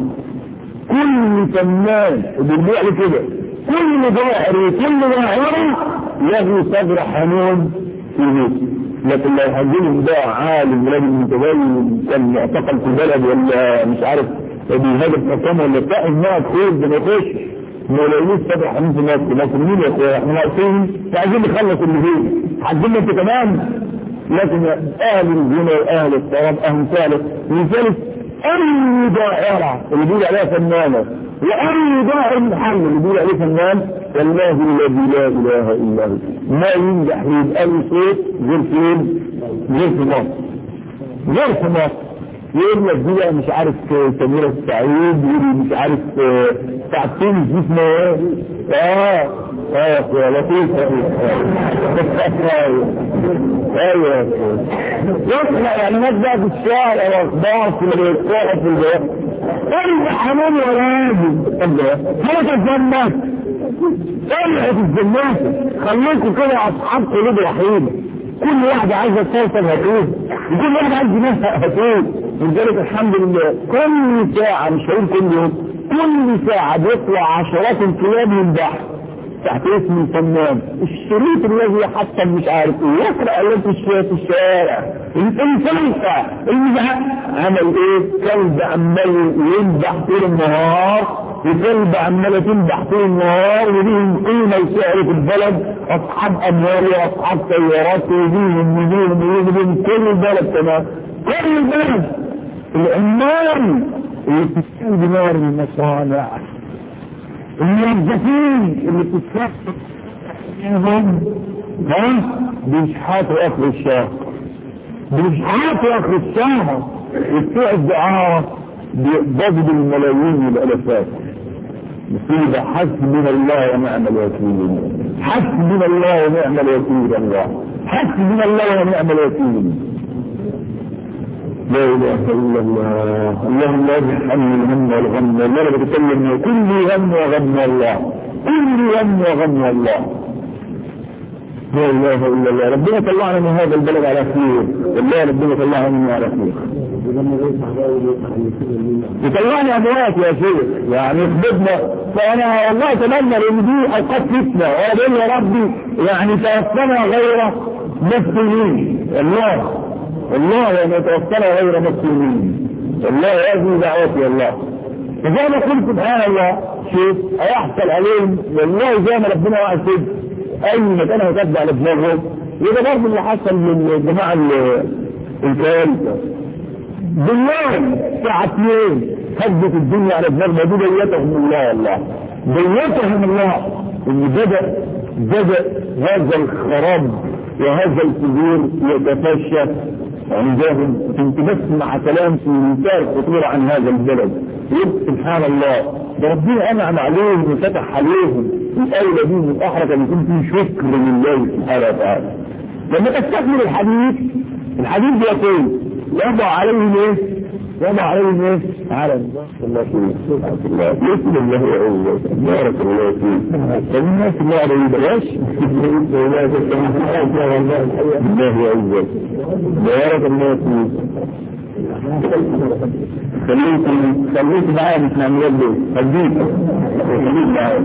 كل فنان وبيقول لي كده كل ظاهر وكل ظاهرة له صدر حنون في مصر. لكن لو هجيلهم ده عالم راجل متدين كان معتقل في بلد ولا مش عارف بيهاجم حكام ولا بتاع الناس خير ده ما يخش ما يلاقيش صدر حنون في مصر. لكن مين يا اخويا احنا ناقصين عايزين نخلص اللي فيه عايزين انت كمان. لكن اهل الزنا واهل الطراب اهل ثالث لذلك اي دائرة اللي بيقول عليها فنانة واي دائر محل اللي بيقول عليه فنان والله الذي لا اله الا هو ما ينجح يبقى له صوت غير فين؟ غير في مصر. غير في مصر. يقول لك دي مش عارف سميرة السعيد، مش عارف بتاع التونس اسمه ايه؟ يا اخويا لطيف ايوه يطلع يعني ناس بقى في الشارع واخبار في الكوره في البيت قلب حمام يا راجل. حركة الجنات طلعت الجنات خليكم كده اصحاب قلوب رحيمه. كل واحد عايزه توصل هتوه وكل واحد عايز ينفق هتوه. لذلك الحمد لله كل ساعه مش هقول كل يوم كل ساعه بيطلع عشرات الكلاب من بحر تحت اسم الفنان. الشريط الذي حتى مش عارف يقرأ اللي في الشارع الفلسفة المزهق عمل ايه؟ كلب عمال ينبح طول النهار وكلب عمال تنبح طول النهار وليهم قيمة وسعر في البلد اصحاب اموال واصحاب سيارات ويجيهم كل البلد تمام كل البلد. العمال اللي بتشتغل بنار المصانع الموظفين اللي بتتسافر منهم بيشحاتوا اخر الشهر وبتوع الدعارة بيقبضوا الملايين والالافات. مصيبة حسبنا الله ونعم الوكيل. حسبنا الله ونعم الوكيل. الله حسبنا الله ونعم الوكيل. لا اله الا الله. اللهم لا تحمل الهم والغم. والله انا بتكلم كل هم وغم الله كل هم وغم الله. لا اله الا الله. ربنا طلعنا من هذا البلد على خير. والله ربنا طلعنا منه على خير. يطلعني اموات يا شيخ يعني يخبطنا. فانا والله اتمنى ان دي اوقات فتنه وانا بقول يا ربي يعني توفنا غير مسلمين. والله يعني توفنا غير مسلمين. والله هذه دعوتي الله. فزي ما قلت سبحان الله شوف هيحصل عليهم والله زي ما ربنا وعد كده اي مكان هيتبع لدماغهم. وده برضه اللي حصل من الجماعه الكوارثه بالله ساعة 2 هدت الدنيا على دماغ مدوديتهم الله. بيتهم الله ان بدأ هذا الخراب وهذا الفجور يتفشى عندهم. كنت بسمع كلام في منتهى الخطورة عن هذا البلد، يقول سبحان الله ده ربنا انعم عليهم وفتح عليهم الاولى دي من الاحرى كان يكون فيه شكر لله سبحانه وتعالى. لما تستكمل الحديث بيقول يضع عليهم ايه؟ يضع عليهم ايه؟ على الله فيه يسلم الله يعوذ بارك الله فيه. فالناس الله عليه بلاش الله يعوذ بارك الله فيه. خليك معايا مش نعمل له خليك معايا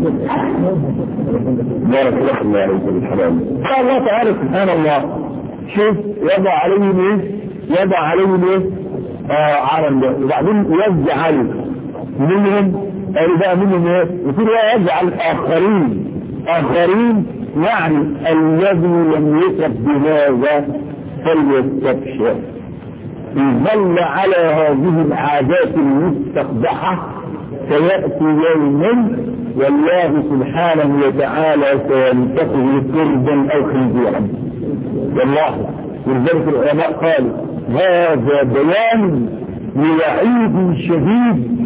بارك الله عليك الحرام. قال الله تعالى سبحان الله شوف يضع عليهم ايه؟ يضع عليهم ايه؟ عالم ده وبعدين يجعل منهم قال بقى منهم ايه؟ يقول يجعل اخرين يعني الذي لم يصب بهذا فليستبشر. ظل على هذه العادات المستقبحة سيأتي يوم والله سبحانه وتعالى سينتقه كربا او خنزيرا. والله ولذلك العلماء قالوا هذا بيان لوعيد شديد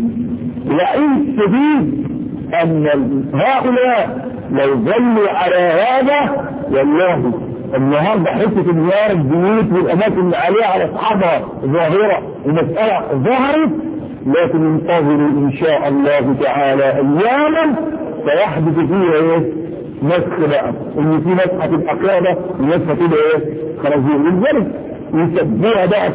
ان هؤلاء لو ظلوا على هذا والله النهارده حته انهيار البيوت والاماكن اللي عليها على اصحابها ظاهره ومساله ظهرت، لكن انتظروا ان شاء الله تعالى اياما سيحدث فيها ايه؟ مسخ بقى ان في ناس هتبقى قاعده وناس هتبقى ايه؟ خنازير. ولذلك يسموها بقى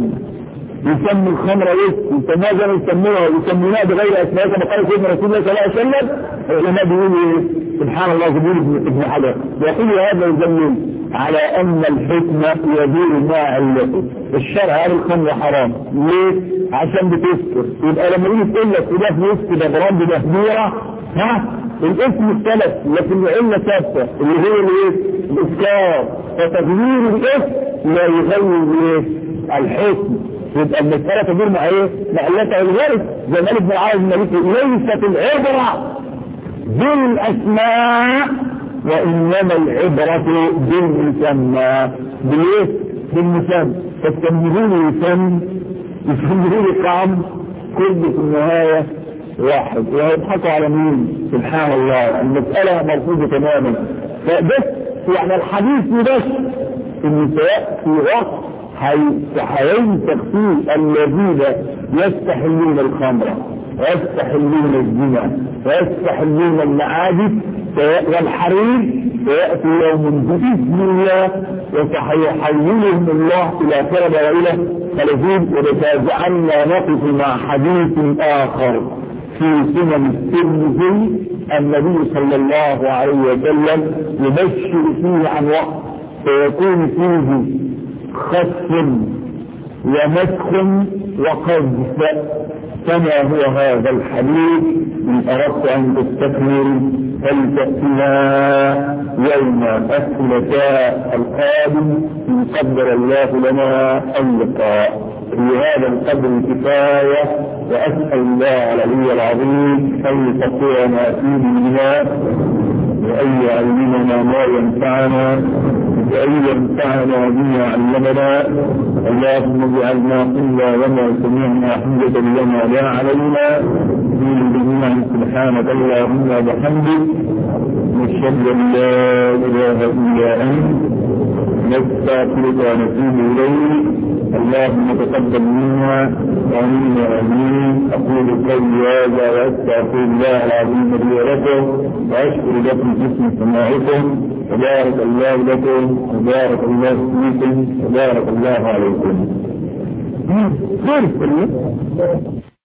يسمي الخمر يسموها زي ما يسمونها بغير اسماء كما قال سيدنا رسول الله صلى الله عليه وسلم. العلماء بيقولوا سبحان الله زبير ابن حجر يقول هذا يدل على ان الحكمه يدور مع الشرع على الخمر حرام. ليه؟ عشان بتسكر. يبقى لما يجي تقول لك ده فلوس ده براند ده كبيره الاسم اختلف لكن العله ثابته اللي هي الايه؟ الاسكار. فتغيير الاسم لا يغير الحكم. يبقى المسألة تدور مع ايه؟ مع الله. ولذلك زي ما قال ابن العربي المالكي ليست العبرة بالاسماء وانما العبرة بالمسمى. بالايه؟ بالمسمى. فالتمهيرون يسمون طعم كل في النهاية واحد ويضحكوا على مين؟ سبحان الله. المسألة مرفوضة تماما. فبس يعني الحديث بس ان سيأتي وقت هينتق فيه الذين يستحلون الخمر ويستحلون الزنا ويستحلون المعازف والحرير. سيأتي يوم بإذن الله وسيحولهم الله إلى كرب وإلى خلفين. ونتابعنا نقف مع حديث آخر في سنن الترمذي النبي صلى الله عليه وسلم يبشر فيه عن وقت سيكون فيه خسف ومسخ وقذف كما هو هذا الحديث. إن أردت أن تستكمل فلتأتنا يوم الثلاثاء القادم إن قدر الله لنا اللقاء. في هذا القدر كفاية وأسأل الله العلي العظيم أن يفقهنا في ديننا وأن يعلمنا ما ينفعنا وأن ينفعنا بما علمنا. اللهم اجعلنا قلنا وما سمعنا حجة لنا لا علينا. جميعا سبحانك اللهم وبحمدك نشهد أن لا إله إلا أنت نستغفرك ونتوب إليك. اللهم تقبل منا ومنا امين. اقول قولي هذا واستغفر الله العظيم لي ولكم واشكر لكم حسن سماعكم. وبارك الله لكم وبارك الله فيكم وبارك الله عليكم.